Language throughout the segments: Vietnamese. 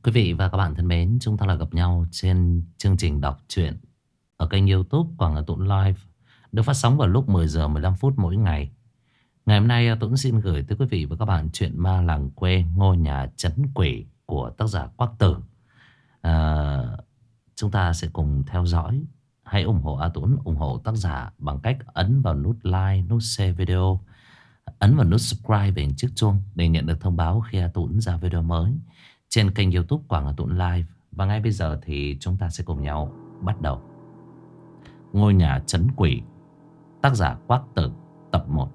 Quý vị và các bạn thân mến, chúng ta lại gặp nhau trên chương trình đọc truyện ở kênh YouTube Quảng Hà Tũng Live, được phát sóng vào lúc 10 giờ 15 phút mỗi ngày. Ngày hôm nay Tuấn xin gửi tới quý vị và các bạn truyện Ma Làng Quê Ngôi Nhà Trấn Quỷ của tác giả Quắc Tử. À, chúng ta sẽ cùng theo dõi. Hãy ủng hộ A Tuấn, ủng hộ tác giả bằng cách ấn vào nút like, nút share video, ấn vào nút subscribe về chiếc chuông để nhận được thông báo khi A Tuấn ra video mới trên kênh YouTube Quảng Hà Tũng Live. Và ngay bây giờ thì chúng ta sẽ cùng nhau bắt đầu Ngôi Nhà Trấn Quỷ, tác giả Quắc Tử, tập 1.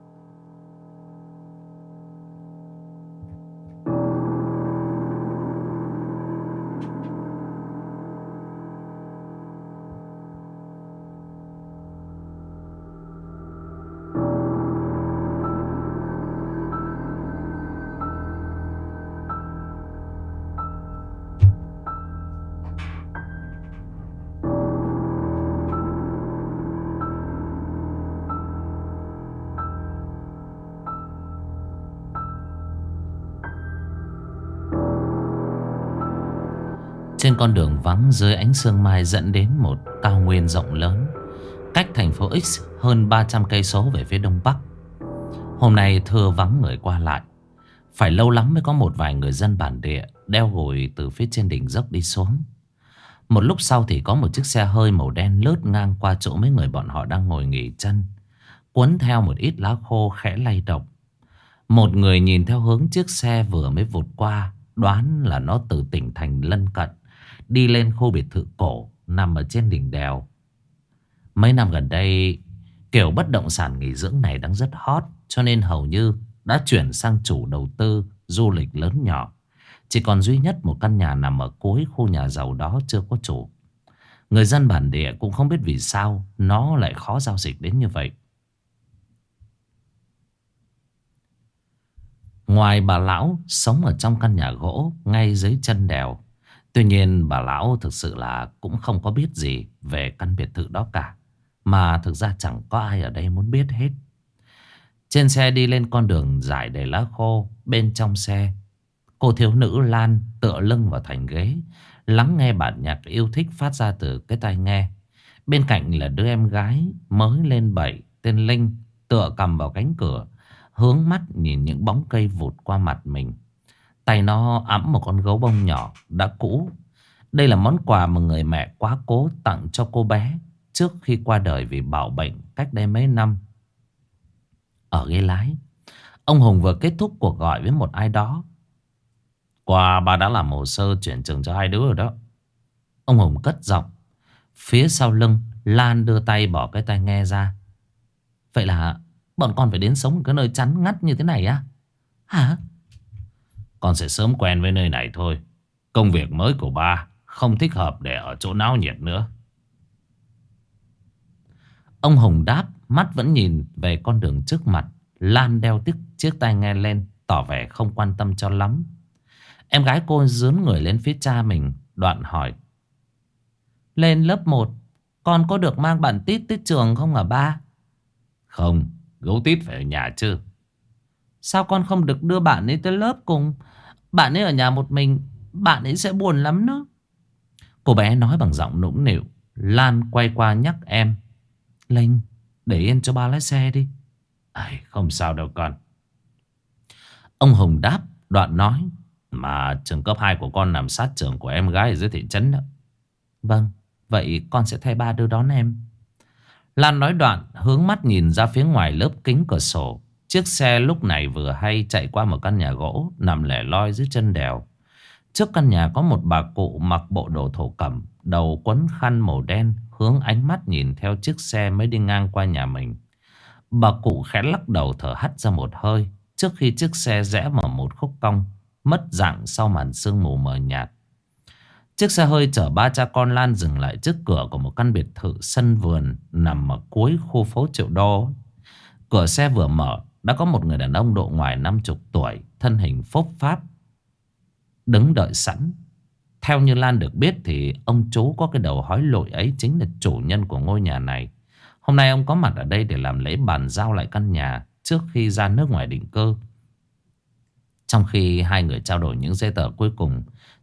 Trên con đường vắng dưới ánh sương mai dẫn đến một cao nguyên rộng lớn, cách thành phố X hơn 300 cây số về phía đông bắc. Hôm nay thưa vắng người qua lại, phải lâu lắm mới có một vài người dân bản địa đeo gùi từ phía trên đỉnh dốc đi xuống. Một lúc sau thì có một chiếc xe hơi màu đen lướt ngang qua chỗ mấy người bọn họ đang ngồi nghỉ chân, cuốn theo một ít lá khô khẽ lay động. Một người nhìn theo hướng chiếc xe vừa mới vụt qua, đoán là nó từ tỉnh thành lân cận đi lên khu biệt thự cổ nằm ở trên đỉnh đèo. Mấy năm gần đây, kiểu bất động sản nghỉ dưỡng này đang rất hot, cho nên hầu như đã chuyển sang chủ đầu tư du lịch lớn nhỏ. Chỉ còn duy nhất một căn nhà nằm ở cuối khu nhà giàu đó chưa có chủ. Người dân bản địa cũng không biết vì sao nó lại khó giao dịch đến như vậy. Ngoài bà lão sống ở trong căn nhà gỗ ngay dưới chân đèo, tuy nhiên bà lão thực sự là cũng không có biết gì về căn biệt thự đó cả, mà thực ra chẳng có ai ở đây muốn biết hết. Trên xe đi lên con đường dài đầy lá khô, bên trong xe cô thiếu nữ Lan tựa lưng vào thành ghế, lắng nghe bản nhạc yêu thích phát ra từ cái tai nghe. Bên cạnh là đứa em gái mới lên 7 tên Linh, tựa cầm vào cánh cửa, hướng mắt nhìn những bóng cây vụt qua mặt mình. Tay nó ẵm một con gấu bông nhỏ đã cũ. Đây là món quà mà người mẹ quá cố tặng cho cô bé trước khi qua đời vì bạo bệnh cách đây mấy năm. Ở ghế lái, ông Hùng vừa kết thúc cuộc gọi với một ai đó. Quà bà đã làm hồ sơ chuyển trường cho hai đứa rồi đó. Ông Hùng cất giọng. Phía sau lưng, Lan đưa tay bỏ cái tai nghe ra. Vậy là bọn con phải đến sống ở cái nơi chắn ngắt như thế này á? Hả? Con sẽ sớm quen với nơi này thôi. Công việc mới của ba không thích hợp để ở chỗ náo nhiệt nữa. Ông Hùng đáp, mắt vẫn nhìn về con đường trước mặt. Lan đeo chiếc tai nghe lên, tỏ vẻ không quan tâm cho lắm. Em gái cô dướn người lên phía cha mình, đoạn hỏi. Lên lớp 1, con có được mang bản tít tới trường không hả ba? Không, gấu tít phải ở nhà chứ. Sao con không được đưa bạn ấy tới lớp cùng? Bạn ấy ở nhà một mình, bạn ấy sẽ buồn lắm đó. Cô bé nói bằng giọng nũng nịu. Lan quay qua nhắc em. Linh, để yên cho ba lái xe đi. Không sao đâu con. Ông Hùng đáp, đoạn nói. Mà trường cấp 2 của con nằm sát trường của em gái ở dưới thị trấn đó. Vâng, vậy con sẽ thay ba đưa đón em. Lan nói đoạn hướng mắt nhìn ra phía ngoài lớp kính cửa sổ. Chiếc xe lúc này vừa hay chạy qua một căn nhà gỗ nằm lẻ loi dưới chân đèo. Trước căn nhà có một bà cụ mặc bộ đồ thổ cẩm, đầu quấn khăn màu đen, hướng ánh mắt nhìn theo chiếc xe mới đi ngang qua nhà mình. Bà cụ khẽ lắc đầu thở hắt ra một hơi trước khi chiếc xe rẽ vào một khúc cong, mất dạng sau màn sương mù mờ nhạt. Chiếc xe hơi chở ba cha con Lan dừng lại trước cửa của một căn biệt thự sân vườn nằm ở cuối khu phố Triệu Đô. Cửa xe vừa mở, đã có một người đàn ông độ ngoài 50 tuổi, thân hình phốp pháp, đứng đợi sẵn. Theo như Lan được biết thì ông chú có cái đầu hói lội ấy chính là chủ nhân của ngôi nhà này. Hôm nay ông có mặt ở đây để làm lễ bàn giao lại căn nhà trước khi ra nước ngoài định cư. Trong khi hai người trao đổi những giấy tờ cuối cùng,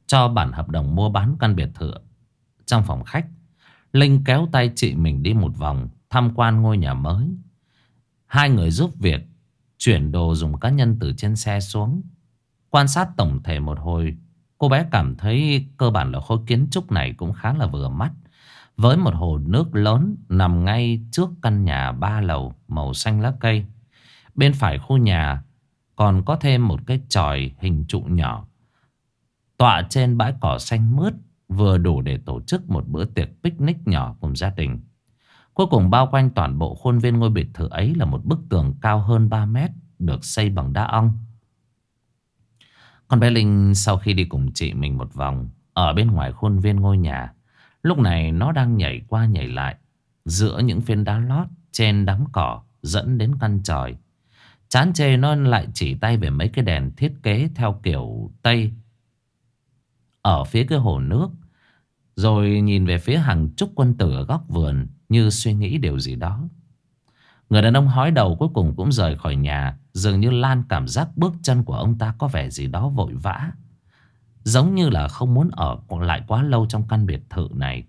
cho bản hợp đồng mua bán căn biệt thự. Trong phòng khách, Linh kéo tay chị mình đi một vòng tham quan ngôi nhà mới. Hai người giúp việc chuyển đồ dùng cá nhân từ trên xe xuống. Quan sát tổng thể một hồi, cô bé cảm thấy cơ bản là khối kiến trúc này cũng khá là vừa mắt. Với một hồ nước lớn nằm ngay trước căn nhà 3 lầu màu xanh lá cây. Bên phải khu nhà còn có thêm một cái chòi hình trụ nhỏ tọa trên bãi cỏ xanh mướt, vừa đủ để tổ chức một bữa tiệc picnic nhỏ cùng gia đình. Cuối cùng bao quanh toàn bộ khuôn viên ngôi biệt thự ấy là một bức tường cao hơn 3 mét được xây bằng đá ong. Con bé Linh sau khi đi cùng chị mình một vòng ở bên ngoài khuôn viên ngôi nhà, lúc này nó đang nhảy qua nhảy lại giữa những phiến đá lót trên đám cỏ dẫn đến căn chòi. Chán chê nó lại chỉ tay về mấy cái đèn thiết kế theo kiểu Tây ở phía cái hồ nước, rồi nhìn về phía hàng chục quân tử ở góc vườn như suy nghĩ điều gì đó. Người đàn ông hói đầu cuối cùng cũng rời khỏi nhà. Dường như Lan cảm giác bước chân của ông ta có vẻ gì đó vội vã, giống như là không muốn ở lại quá lâu trong căn biệt thự này.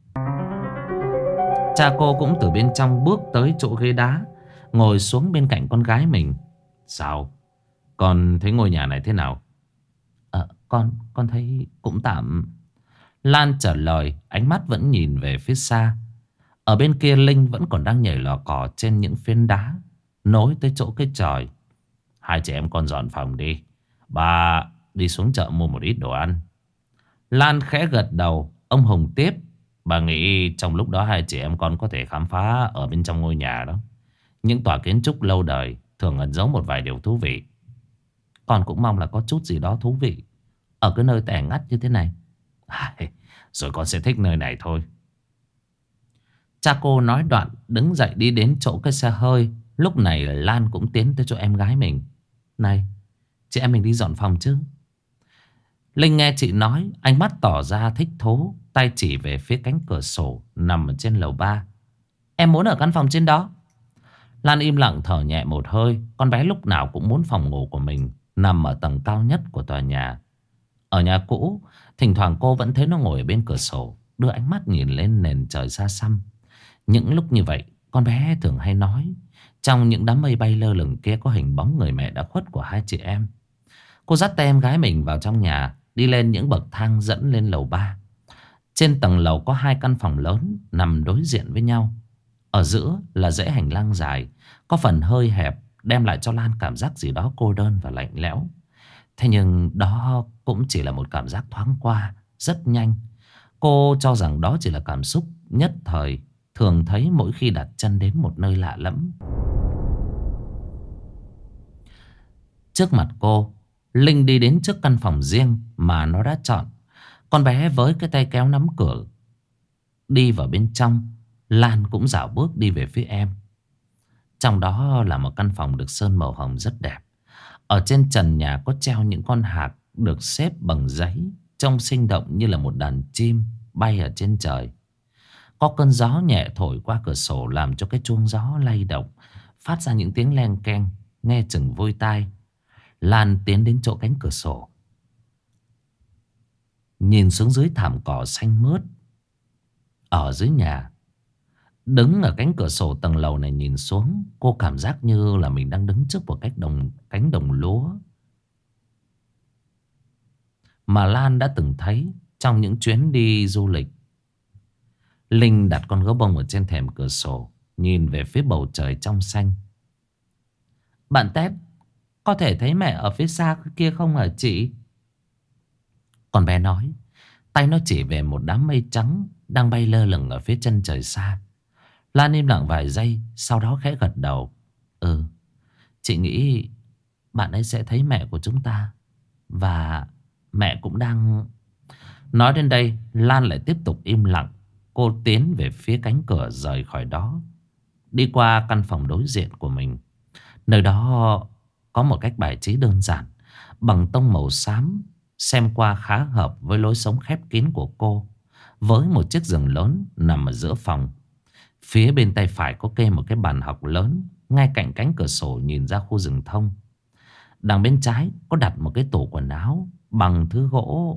Cha cô cũng từ bên trong bước tới chỗ ghế đá, ngồi xuống bên cạnh con gái mình. Sao? Con thấy ngôi nhà này thế nào? Con thấy cũng tạm. Lan trả lời, ánh mắt vẫn nhìn về phía xa. Ở bên kia Linh vẫn còn đang nhảy lò cò trên những phiến đá nối tới chỗ cái chòi. Hai chị em con dọn phòng đi, bà đi xuống chợ mua một ít đồ ăn. Lan khẽ gật đầu. Ông Hùng tiếp, bà nghĩ trong lúc đó hai chị em con có thể khám phá ở bên trong ngôi nhà đó. Những tòa kiến trúc lâu đời thường ẩn giấu một vài điều thú vị. Con cũng mong là có chút gì đó thú vị ở cái nơi tẻ ngắt như thế này. Rồi con sẽ thích nơi này thôi. Cha cô nói đoạn đứng dậy đi đến chỗ cái xe hơi. Lúc này Lan cũng tiến tới chỗ em gái mình. Này, chị em mình đi dọn phòng chứ? Linh nghe chị nói, ánh mắt tỏ ra thích thú, tay chỉ về phía cánh cửa sổ nằm ở trên lầu 3. Em muốn ở căn phòng trên đó. Lan im lặng thở nhẹ một hơi. Con bé lúc nào cũng muốn phòng ngủ của mình nằm ở tầng cao nhất của tòa nhà. Ở nhà cũ, thỉnh thoảng cô vẫn thấy nó ngồi ở bên cửa sổ, đưa ánh mắt nhìn lên nền trời xa xăm. Những lúc như vậy, con bé thường hay nói, trong những đám mây bay lơ lửng kia có hình bóng người mẹ đã khuất của hai chị em. Cô dắt tay em gái mình vào trong nhà, đi lên những bậc thang dẫn lên lầu 3. Trên tầng lầu có hai căn phòng lớn nằm đối diện với nhau. Ở giữa là dãy hành lang dài, có phần hơi hẹp, đem lại cho Lan cảm giác gì đó cô đơn và lạnh lẽo. Thế nhưng đó cũng chỉ là một cảm giác thoáng qua, rất nhanh. Cô cho rằng đó chỉ là cảm xúc nhất thời thường thấy mỗi khi đặt chân đến một nơi lạ lẫm. Trước mặt cô, Linh đi đến trước căn phòng riêng mà nó đã chọn. Con bé với cái tay kéo nắm cửa đi vào bên trong. Lan cũng dạo bước đi về phía em. Trong đó là một căn phòng được sơn màu hồng rất đẹp. Ở trên trần nhà có treo những con hạc được xếp bằng giấy, trông sinh động như là một đàn chim bay ở trên trời. Có cơn gió nhẹ thổi qua cửa sổ làm cho cái chuông gió lay động, phát ra những tiếng len keng, nghe chừng vui tai. Lan tiến đến chỗ cánh cửa sổ, nhìn xuống dưới thảm cỏ xanh mướt ở dưới nhà. Đứng ở cánh cửa sổ tầng lầu này nhìn xuống, cô cảm giác như là mình đang đứng trước một cánh đồng lúa mà Lan đã từng thấy trong những chuyến đi du lịch. Linh đặt con gấu bông ở trên thềm cửa sổ, nhìn về phía bầu trời trong xanh. Bạn Tép, có thể thấy mẹ ở phía xa kia không hả chị? Con bé nói, tay nó chỉ về một đám mây trắng đang bay lơ lửng ở phía chân trời xa. Lan im lặng vài giây, sau đó khẽ gật đầu. Ừ, chị nghĩ bạn ấy sẽ thấy mẹ của chúng ta. Và mẹ cũng đang... Nói đến đây, Lan lại tiếp tục im lặng. Cô tiến về phía cánh cửa rời khỏi đó, đi qua căn phòng đối diện của mình. Nơi đó có một cách bài trí đơn giản, bằng tông màu xám, xem qua khá hợp với lối sống khép kín của cô. Với một chiếc giường lớn nằm ở giữa phòng. Phía bên tay phải có kê một cái bàn học lớn, ngay cạnh cánh cửa sổ nhìn ra khu rừng thông. Đằng bên trái có đặt một cái tủ quần áo bằng thứ gỗ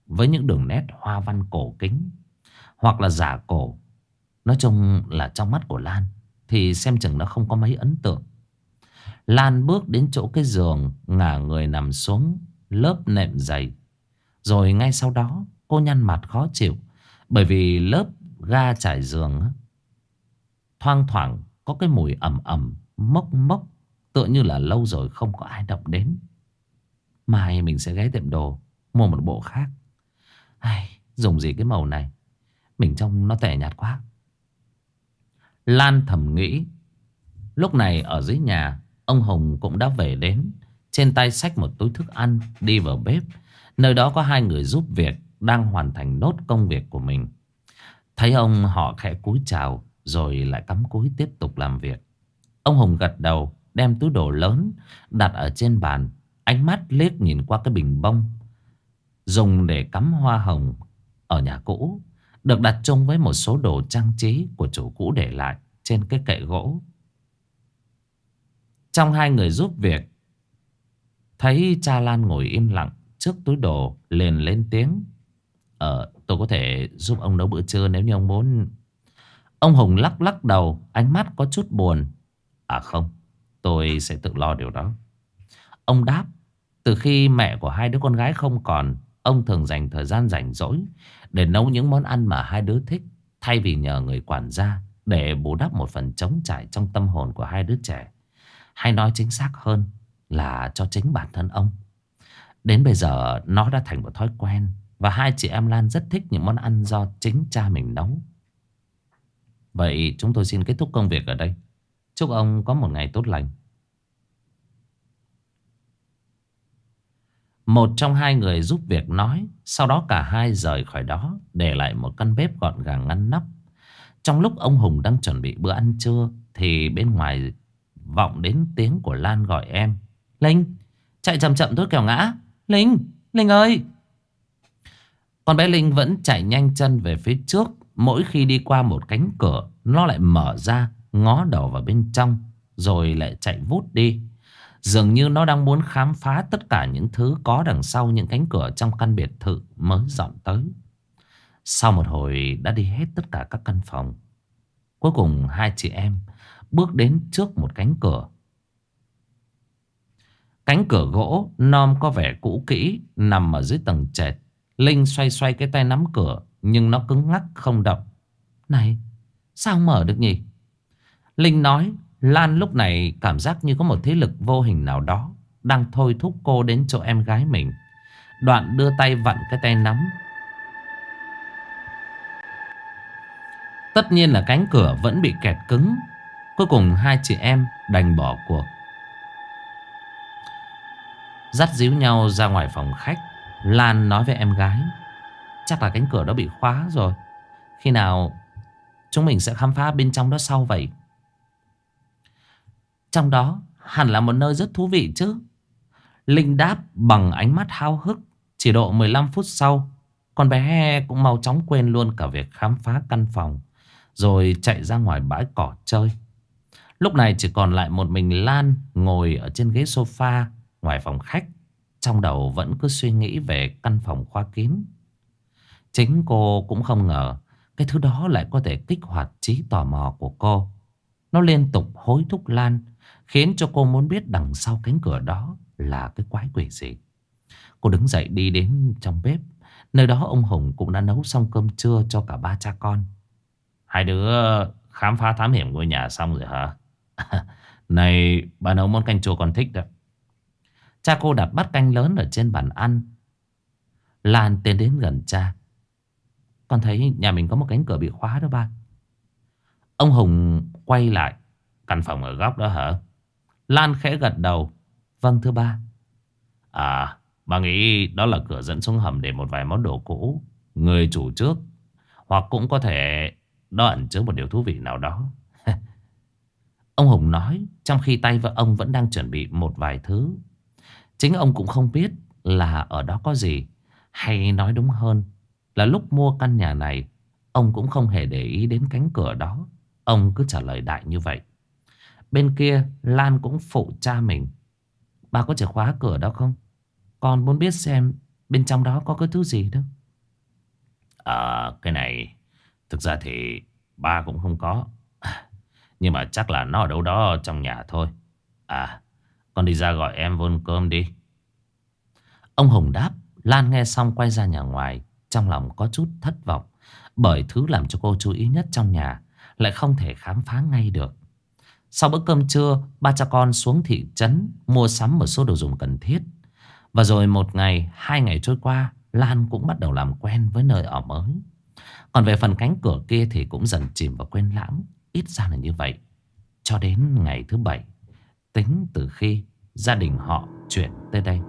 với những đường nét hoa văn cổ kính hoặc là giả cổ. Nói chung là trong mắt của Lan thì xem chừng nó không có mấy ấn tượng. Lan bước đến chỗ cái giường, ngả người nằm xuống lớp nệm dày. Rồi ngay sau đó cô nhăn mặt khó chịu, bởi vì lớp ga trải giường thoang thoảng có cái mùi ẩm ẩm, mốc mốc, tựa như là lâu rồi không có ai động đến. Mai mình sẽ ghé tiệm đồ mua một bộ khác. Ai, dùng gì cái màu này, mình trông nó tẻ nhạt quá. Lan thầm nghĩ. Lúc này ở dưới nhà, ông Hùng cũng đã về đến. Trên tay xách một túi thức ăn đi vào bếp. Nơi đó có hai người giúp việc đang hoàn thành nốt công việc của mình. Thấy ông, họ khẽ cúi chào rồi lại cắm cúi tiếp tục làm việc. Ông Hùng gật đầu, đem túi đồ lớn đặt ở trên bàn. Ánh mắt liếc nhìn qua cái bình bông dùng để cắm hoa hồng ở nhà cũ, được đặt chung với một số đồ trang trí của chủ cũ để lại trên cái kệ gỗ. Trong hai người giúp việc, thấy cha Lan ngồi im lặng trước túi đồ, liền lên tiếng. Tôi có thể giúp ông nấu bữa trưa nếu như ông muốn. Ông Hùng lắc lắc đầu, ánh mắt có chút buồn. À không, tôi sẽ tự lo điều đó. Ông đáp. Từ khi mẹ của hai đứa con gái không còn, ông thường dành thời gian rảnh rỗi để nấu những món ăn mà hai đứa thích, thay vì nhờ người quản gia, để bù đắp một phần trống trải trong tâm hồn của hai đứa trẻ. Hay nói chính xác hơn là cho chính bản thân ông. Đến bây giờ nó đã thành một thói quen, và hai chị em Lan rất thích những món ăn do chính cha mình nấu. Vậy chúng tôi xin kết thúc công việc ở đây. Chúc ông có một ngày tốt lành. Một trong hai người giúp việc nói. Sau đó cả hai rời khỏi đó, để lại một căn bếp gọn gàng ngăn nắp. Trong lúc ông Hùng đang chuẩn bị bữa ăn trưa, thì bên ngoài vọng đến tiếng của Lan gọi em. Linh, chạy chậm chậm thôi kẻo ngã. Linh, Linh ơi. Con bé Linh vẫn chạy nhanh chân về phía trước. Mỗi khi đi qua một cánh cửa, nó lại mở ra, ngó đầu vào bên trong, rồi lại chạy vút đi. Dường như nó đang muốn khám phá tất cả những thứ có đằng sau những cánh cửa trong căn biệt thự mới dọn tới. Sau một hồi đã đi hết tất cả các căn phòng, cuối cùng hai chị em bước đến trước một cánh cửa. Cánh cửa gỗ nom có vẻ cũ kỹ, nằm ở dưới tầng trệt. Linh xoay xoay cái tay nắm cửa, nhưng nó cứng ngắc không động. Này, sao không mở được nhỉ? Linh nói. Lan lúc này cảm giác như có một thế lực vô hình nào đó đang thôi thúc cô đến chỗ em gái mình. Đoạn đưa tay vặn cái tay nắm. Tất nhiên là cánh cửa vẫn bị kẹt cứng. Cuối cùng hai chị em đành bỏ cuộc, dắt díu nhau ra ngoài phòng khách. Lan nói với em gái. Chắc là cánh cửa đó bị khóa rồi. Khi nào chúng mình sẽ khám phá bên trong đó sau vậy? Trong đó hẳn là một nơi rất thú vị chứ. Linh đáp bằng ánh mắt háo hức. Chỉ độ 15 phút sau, con bé cũng mau chóng quên luôn cả việc khám phá căn phòng, rồi chạy ra ngoài bãi cỏ chơi. Lúc này chỉ còn lại một mình Lan ngồi ở trên ghế sofa ngoài phòng khách. Trong đầu vẫn cứ suy nghĩ về căn phòng khóa kín. Chính cô cũng không ngờ cái thứ đó lại có thể kích hoạt trí tò mò của cô. Nó liên tục hối thúc Lan, khiến cho cô muốn biết đằng sau cánh cửa đó là cái quái quỷ gì. Cô đứng dậy đi đến trong bếp. Nơi đó ông Hùng cũng đã nấu xong cơm trưa cho cả ba cha con. Hai đứa khám phá thám hiểm ngôi nhà xong rồi hả? Này, bà nấu món canh chua con thích đó. Cha cô đặt bát canh lớn ở trên bàn ăn. Lan tiến đến gần cha. Con thấy nhà mình có một cánh cửa bị khóa đó ba. Ông Hùng quay lại. Căn phòng ở góc đó hả? Lan khẽ gật đầu. Vâng thưa ba. À, bà nghĩ đó là cửa dẫn xuống hầm để một vài món đồ cũ người chủ trước, hoặc cũng có thể đó ẩn chứa một điều thú vị nào đó. Ông Hùng nói, trong khi tay vợ ông vẫn đang chuẩn bị một vài thứ. Chính ông cũng không biết là ở đó có gì. Hay nói đúng hơn là lúc mua căn nhà này, ông cũng không hề để ý đến cánh cửa đó. Ông cứ trả lời đại như vậy. Bên kia Lan cũng phụ cha mình. Bà có chìa khóa cửa đó không? Con muốn biết xem bên trong đó có cái thứ gì đâu. Cái này thực ra thì ba cũng không có. Nhưng mà chắc là nó ở đâu đó trong nhà thôi. Con đi ra gọi em vô ăn cơm đi. Ông Hùng đáp. Lan nghe xong quay ra nhà ngoài, trong lòng có chút thất vọng, bởi thứ làm cho cô chú ý nhất trong nhà lại không thể khám phá ngay được. Sau bữa cơm trưa, ba cha con xuống thị trấn mua sắm một số đồ dùng cần thiết. Và rồi một ngày, 2 ngày trôi qua, Lan cũng bắt đầu làm quen với nơi ở mới. Còn về phần cánh cửa kia thì cũng dần chìm vào quên lãng. Ít ra là như vậy. Cho đến ngày thứ 7, tính từ khi gia đình họ chuyển tới đây.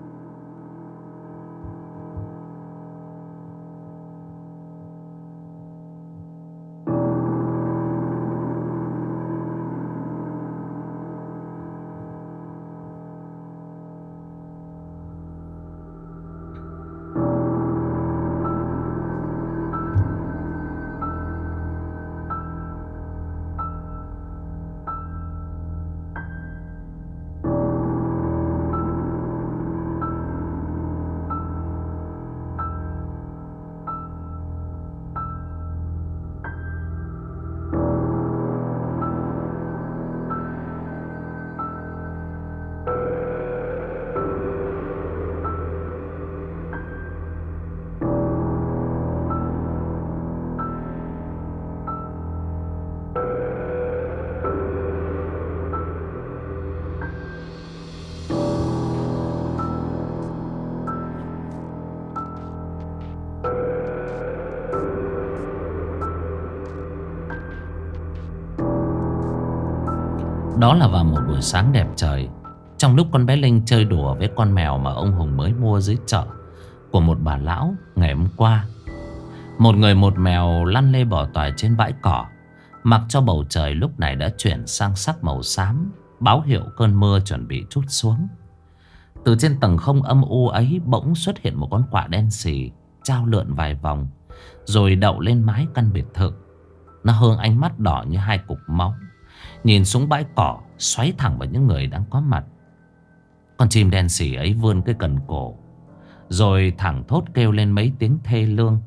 Đó là vào một buổi sáng đẹp trời, trong lúc con bé Linh chơi đùa với con mèo mà ông Hùng mới mua dưới chợ của một bà lão ngày hôm qua. Một người một mèo lăn lê bò toài trên bãi cỏ, mặc cho bầu trời lúc này đã chuyển sang sắc màu xám, báo hiệu cơn mưa chuẩn bị trút xuống. Từ trên tầng không âm u ấy bỗng xuất hiện một con quạ đen xì, chao lượn vài vòng, rồi đậu lên mái căn biệt thự. Nó hướng ánh mắt đỏ như hai cục máu, nhìn xuống bãi cỏ, xoáy thẳng vào những người đang có mặt. Con chim đen xỉ ấy vươn cái cần cổ, rồi thẳng thốt kêu lên mấy tiếng thê lương.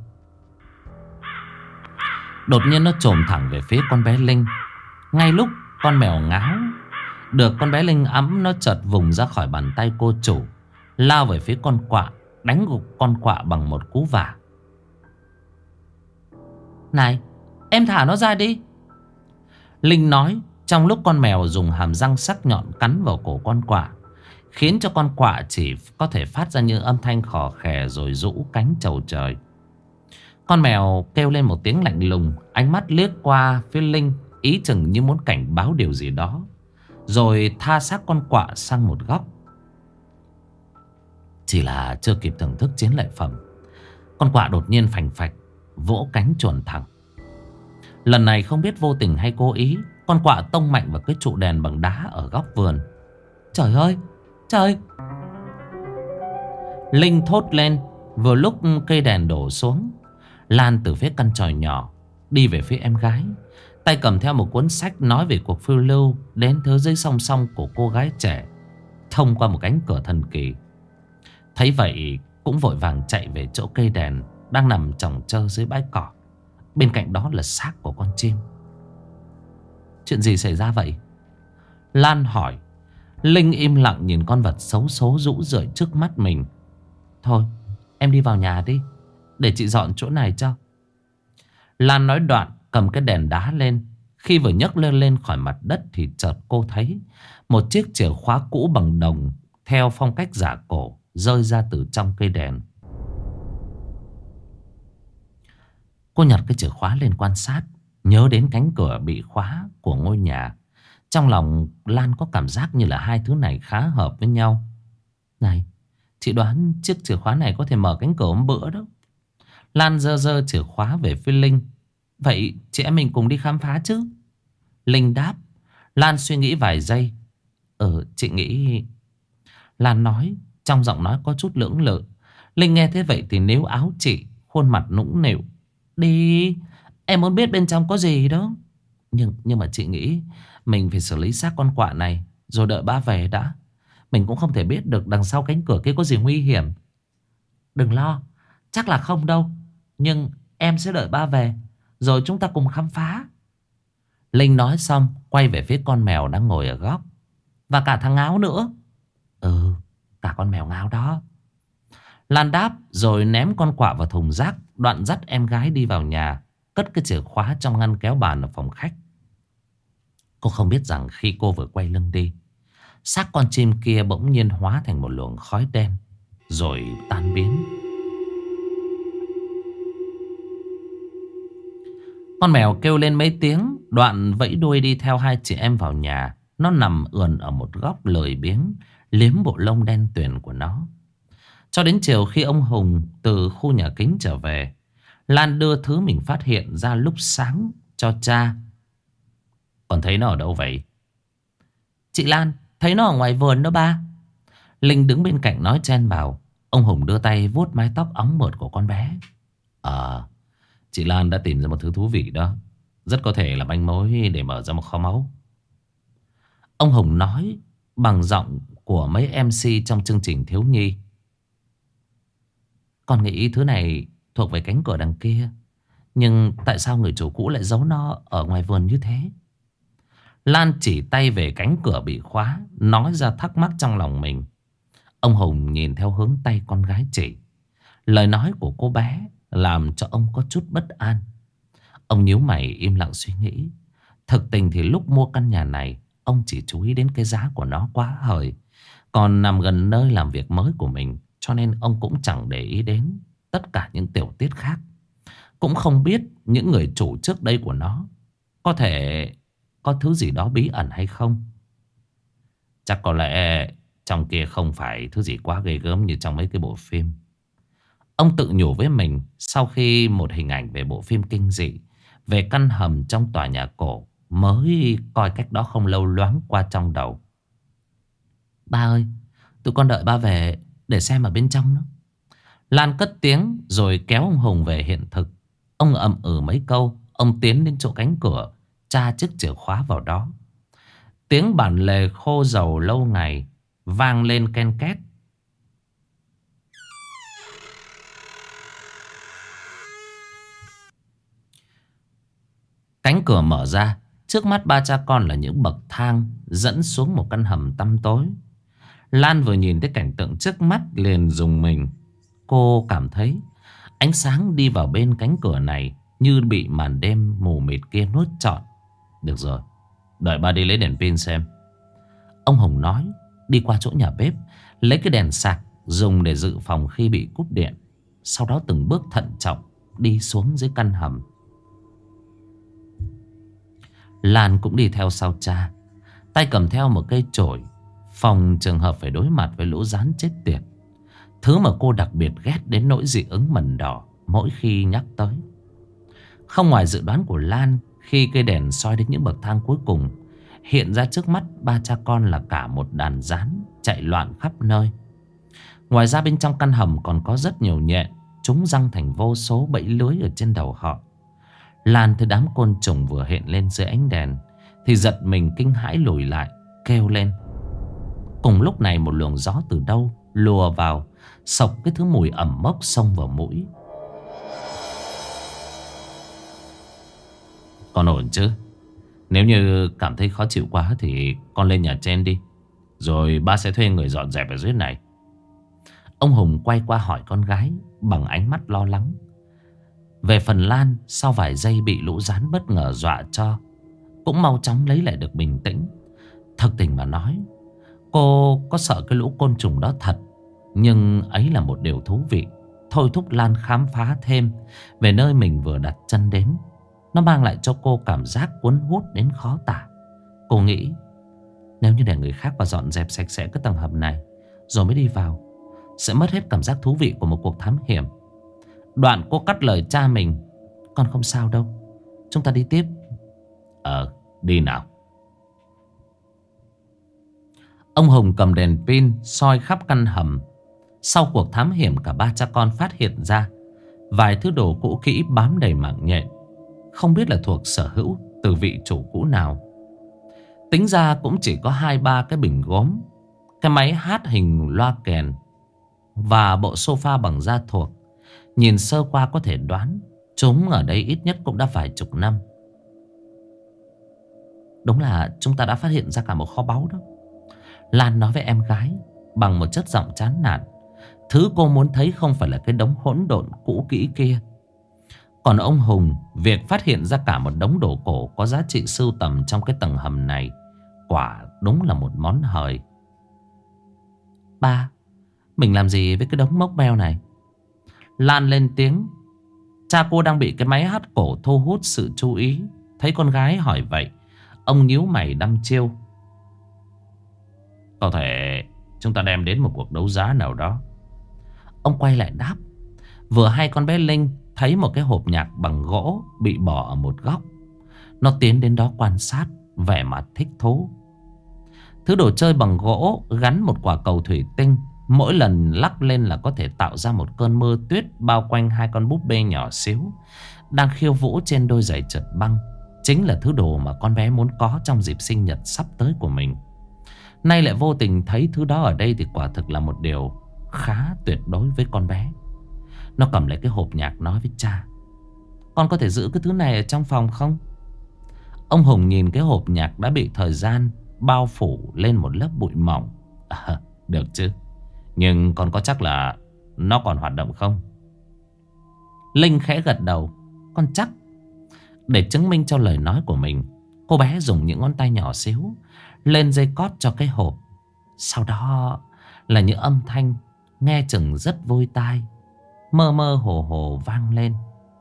Đột nhiên nó chồm thẳng về phía con bé Linh. Ngay lúc con mèo ngáo được con bé Linh ẵm, nó chợt vùng ra khỏi bàn tay cô chủ, lao về phía con quạ, đánh gục con quạ bằng một cú vả. Này, em thả nó ra đi, Linh nói, trong lúc con mèo dùng hàm răng sắc nhọn cắn vào cổ con quạ, khiến cho con quạ chỉ có thể phát ra những âm thanh khò khè rồi rũ cánh chầu trời. Con mèo kêu lên một tiếng lạnh lùng, ánh mắt liếc qua phía Linh, ý chừng như muốn cảnh báo điều gì đó, rồi tha xác con quạ sang một góc. Chỉ là chưa kịp thưởng thức chiến lợi phẩm, con quạ đột nhiên phành phạch vỗ cánh chuồn thẳng. Lần này không biết vô tình hay cố ý, con quạ tông mạnh vào cái trụ đèn bằng đá ở góc vườn. Trời ơi, trời! Linh thốt lên vừa lúc cây đèn đổ xuống. Lan từ phía căn tròi nhỏ đi về phía em gái, tay cầm theo một cuốn sách nói về cuộc phiêu lưu đến thế giới song song của cô gái trẻ thông qua một cánh cửa thần kỳ. Thấy vậy cũng vội vàng chạy về chỗ cây đèn đang nằm chồng chơ dưới bãi cỏ. Bên cạnh đó là xác của con chim. Chuyện gì xảy ra vậy? Lan hỏi. Linh im lặng nhìn con vật xấu số rũ rượi trước mắt mình. Thôi em đi vào nhà đi, để chị dọn chỗ này cho. Lan nói đoạn cầm cái đèn đá lên. Khi vừa nhấc lên khỏi mặt đất thì chợt cô thấy một chiếc chìa khóa cũ bằng đồng theo phong cách giả cổ rơi ra từ trong cây đèn. Cô nhặt cái chìa khóa lên quan sát, nhớ đến cánh cửa bị khóa của ngôi nhà. Trong lòng Lan có cảm giác như là hai thứ này khá hợp với nhau. Này, chị đoán chiếc chìa khóa này có thể mở cánh cửa hôm bữa đó. Lan giơ chìa khóa về phía Linh. Vậy chị em mình cùng đi khám phá chứ? Linh đáp. Lan suy nghĩ vài giây. Chị nghĩ... Lan nói, trong giọng nói có chút lưỡng lự. Linh nghe thế vậy thì níu áo chị, khuôn mặt nũng nịu. Đi, em muốn biết bên trong có gì đó. Nhưng mà chị nghĩ mình phải xử lý xác con quạ này rồi đợi ba về đã. Mình cũng không thể biết được đằng sau cánh cửa kia có gì nguy hiểm. Đừng lo, chắc là không đâu. Nhưng em sẽ đợi ba về, rồi chúng ta cùng khám phá. Linh nói xong quay về phía con mèo đang ngồi ở góc. Và cả thằng Ngáo nữa. Ừ, cả con mèo Ngáo đó. Lan đáp rồi ném con quạ vào thùng rác. Đoạn dắt em gái đi vào nhà, cất cái chìa khóa trong ngăn kéo bàn ở phòng khách. Cô không biết rằng khi cô vừa quay lưng đi, xác con chim kia bỗng nhiên hóa thành một luồng khói đen, rồi tan biến. Con mèo kêu lên mấy tiếng, đoạn vẫy đuôi đi theo hai chị em vào nhà. Nó nằm ườn ở một góc lười biếng, liếm bộ lông đen tuyền của nó. Cho đến chiều khi ông Hùng từ khu nhà kính trở về, Lan đưa thứ mình phát hiện ra lúc sáng cho cha. Còn thấy nó ở đâu vậy? Chị Lan, thấy nó ở ngoài vườn đó ba. Linh đứng bên cạnh nói chen vào. Ông Hùng đưa tay vuốt mái tóc óng mượt của con bé. Chị Lan đã tìm ra một thứ thú vị đó. Rất có thể là manh mối để mở ra một kho báu. Ông Hùng nói bằng giọng của mấy MC trong chương trình thiếu nhi. Con nghĩ thứ này thuộc về cánh cửa đằng kia. Nhưng tại sao người chủ cũ lại giấu nó ở ngoài vườn như thế? Lan chỉ tay về cánh cửa bị khóa, nói ra thắc mắc trong lòng mình. Ông Hùng nhìn theo hướng tay con gái chỉ. Lời nói của cô bé làm cho ông có chút bất an. Ông nhíu mày im lặng suy nghĩ. Thực tình thì lúc mua căn nhà này, ông chỉ chú ý đến cái giá của nó quá hời. Còn nằm gần nơi làm việc mới của mình, cho nên ông cũng chẳng để ý đến tất cả những tiểu tiết khác. Cũng không biết những người chủ trước đây của nó có thể có thứ gì đó bí ẩn hay không. Chắc có lẽ trong kia không phải thứ gì quá ghê gớm như trong mấy cái bộ phim. Ông tự nhủ với mình sau khi một hình ảnh về bộ phim kinh dị về căn hầm trong tòa nhà cổ mới coi cách đó không lâu loáng qua trong đầu. Ba ơi, tụi con đợi ba về để xem ở bên trong nữa. Lan cất tiếng rồi kéo ông Hùng về hiện thực. Ông ậm ừ mấy câu. Ông tiến đến chỗ cánh cửa, tra chiếc chìa khóa vào đó. Tiếng bản lề khô dầu lâu ngày vang lên ken két. Cánh cửa mở ra. Trước mắt ba cha con là những bậc thang dẫn xuống một căn hầm tăm tối. Lan vừa nhìn thấy cảnh tượng trước mắt liền rùng mình. Cô cảm thấy ánh sáng đi vào bên cánh cửa này như bị màn đêm mù mịt kia nuốt trọn. Được rồi, đợi ba đi lấy đèn pin xem. Ông Hùng nói, đi qua chỗ nhà bếp, lấy cái đèn sạc dùng để dự phòng khi bị cúp điện. Sau đó từng bước thận trọng đi xuống dưới căn hầm. Lan cũng đi theo sau cha, tay cầm theo một cây chổi, phòng trường hợp phải đối mặt với lũ rắn chết tiệt. Thứ mà cô đặc biệt ghét đến nỗi dị ứng mẩn đỏ mỗi khi nhắc tới. Không ngoài dự đoán của Lan, khi cây đèn soi đến những bậc thang cuối cùng, hiện ra trước mắt ba cha con là cả một đàn rắn chạy loạn khắp nơi. Ngoài ra bên trong căn hầm còn có rất nhiều nhện, chúng răng thành vô số bẫy lưới ở trên đầu họ. Lan thấy đám côn trùng vừa hiện lên dưới ánh đèn thì giật mình kinh hãi lùi lại, kêu lên. Cùng lúc này một luồng gió từ đâu lùa vào, xộc cái thứ mùi ẩm mốc xông vào mũi. Con ổn chứ? Nếu như cảm thấy khó chịu quá thì con lên nhà trên đi, rồi ba sẽ thuê người dọn dẹp ở dưới này. Ông Hùng quay qua hỏi con gái bằng ánh mắt lo lắng. Về phần Lan, sau vài giây bị lũ rắn bất ngờ dọa cho, cũng mau chóng lấy lại được bình tĩnh. Thực tình mà nói, cô có sợ cái lũ côn trùng đó thật. Nhưng ấy là một điều thú vị, thôi thúc Lan khám phá thêm về nơi mình vừa đặt chân đến. Nó mang lại cho cô cảm giác cuốn hút đến khó tả. Cô nghĩ nếu như để người khác vào dọn dẹp sạch sẽ cái tầng hầm này rồi mới đi vào, sẽ mất hết cảm giác thú vị của một cuộc thám hiểm. Đoạn cô cắt lời cha mình. Con không sao đâu, chúng ta đi tiếp. Đi nào. Ông Hùng cầm đèn pin soi khắp căn hầm. Sau cuộc thám hiểm, cả ba cha con phát hiện ra vài thứ đồ cũ kỹ bám đầy mạng nhện, không biết là thuộc sở hữu từ vị chủ cũ nào. Tính ra cũng chỉ có 2-3 cái bình gốm, cái máy hát hình loa kèn, và bộ sofa bằng da thuộc. Nhìn sơ qua có thể đoán chúng ở đây ít nhất cũng đã vài chục năm. Đúng là chúng ta đã phát hiện ra cả một kho báu đó, Lan nói với em gái bằng một chất giọng chán nản. Thứ cô muốn thấy không phải là cái đống hỗn độn cũ kỹ kia. Còn ông Hùng, việc phát hiện ra cả một đống đồ cổ có giá trị sưu tầm trong cái tầng hầm này quả đúng là một món hời. Ba, mình làm gì với cái đống mốc meo này? Lan lên tiếng. Cha cô đang bị cái máy hát cổ thu hút sự chú ý. Thấy con gái hỏi vậy, ông nhíu mày đăm chiêu. Có thể chúng ta đem đến một cuộc đấu giá nào đó. Ông quay lại đáp. Vừa hay con bé Linh thấy một cái hộp nhạc bằng gỗ bị bỏ ở một góc. Nó tiến đến đó quan sát, vẻ mặt thích thú. Thứ đồ chơi bằng gỗ gắn một quả cầu thủy tinh, mỗi lần lắc lên là có thể tạo ra một cơn mưa tuyết bao quanh hai con búp bê nhỏ xíu đang khiêu vũ trên đôi giày trượt băng. Chính là thứ đồ mà con bé muốn có trong dịp sinh nhật sắp tới của mình. Nay lại vô tình thấy thứ đó ở đây thì quả thực là một điều khá tuyệt đối với con bé. Nó cầm lấy cái hộp nhạc nói với cha. Con có thể giữ cái thứ này ở trong phòng không? Ông Hùng nhìn cái hộp nhạc đã bị thời gian bao phủ lên một lớp bụi mỏng. Được chứ. Nhưng con có chắc là nó còn hoạt động không? Linh khẽ gật đầu. Con chắc. Để chứng minh cho lời nói của mình, cô bé dùng những ngón tay nhỏ xíu lên dây cót cho cái hộp. Sau đó là những âm thanh nghe chừng rất vui tai, mơ mơ hồ hồ vang lên.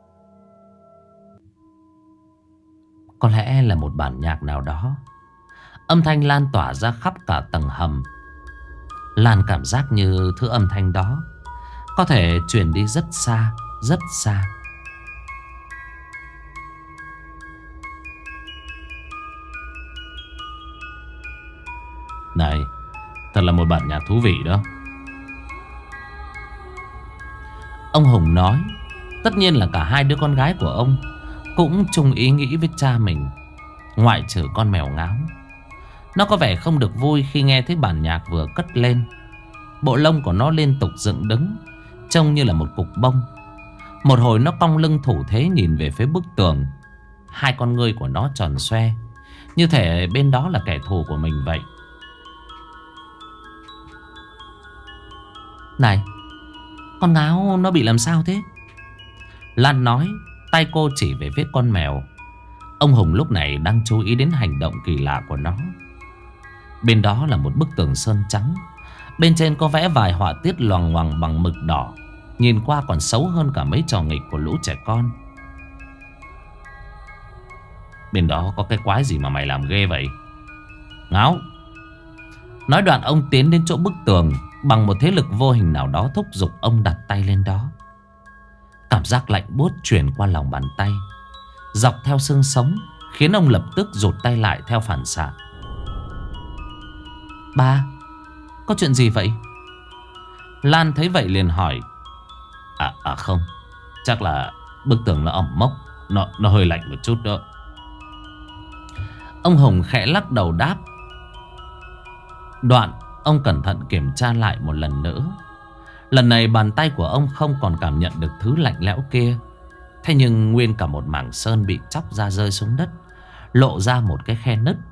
Có lẽ là một bản nhạc nào đó. Âm thanh lan tỏa ra khắp cả tầng hầm. Lan cảm giác như thứ âm thanh đó có thể truyền đi rất xa, rất xa. Này, thật là một bản nhạc thú vị đó. Ông Hùng nói. Tất nhiên là cả hai đứa con gái của ông cũng chung ý nghĩ với cha mình, ngoại trừ con mèo ngáo. Nó có vẻ không được vui khi nghe thấy bản nhạc vừa cất lên. Bộ lông của nó liên tục dựng đứng, trông như là một cục bông. Một hồi nó cong lưng thủ thế nhìn về phía bức tường. Hai con ngươi của nó tròn xoe, như thể bên đó là kẻ thù của mình vậy. Này, con ngáo nó bị làm sao thế? Lan nói, tay cô chỉ về phía con mèo. Ông Hùng lúc này đang chú ý đến hành động kỳ lạ của nó. Bên đó là một bức tường sơn trắng. Bên trên có vẽ vài họa tiết loằng ngoằng bằng mực đỏ. Nhìn qua còn xấu hơn cả mấy trò nghịch của lũ trẻ con. Bên đó có cái quái gì mà mày làm ghê vậy? Ngáo. Nói đoạn ông tiến đến chỗ bức tường. Bằng một thế lực vô hình nào đó thúc giục ông đặt tay lên đó. Cảm giác lạnh buốt truyền qua lòng bàn tay, dọc theo xương sống, khiến ông lập tức rụt tay lại theo phản xạ. Ba, có chuyện gì vậy? Lan thấy vậy liền hỏi. Không, chắc là bức tường nó ẩm mốc, nó hơi lạnh một chút đó. Ông Hùng khẽ lắc đầu đáp. Đoạn ông cẩn thận kiểm tra lại một lần nữa. Lần này bàn tay của ông không còn cảm nhận được thứ lạnh lẽo kia. Thế nhưng nguyên cả một mảng sơn bị chóc ra rơi xuống đất, lộ ra một cái khe nứt.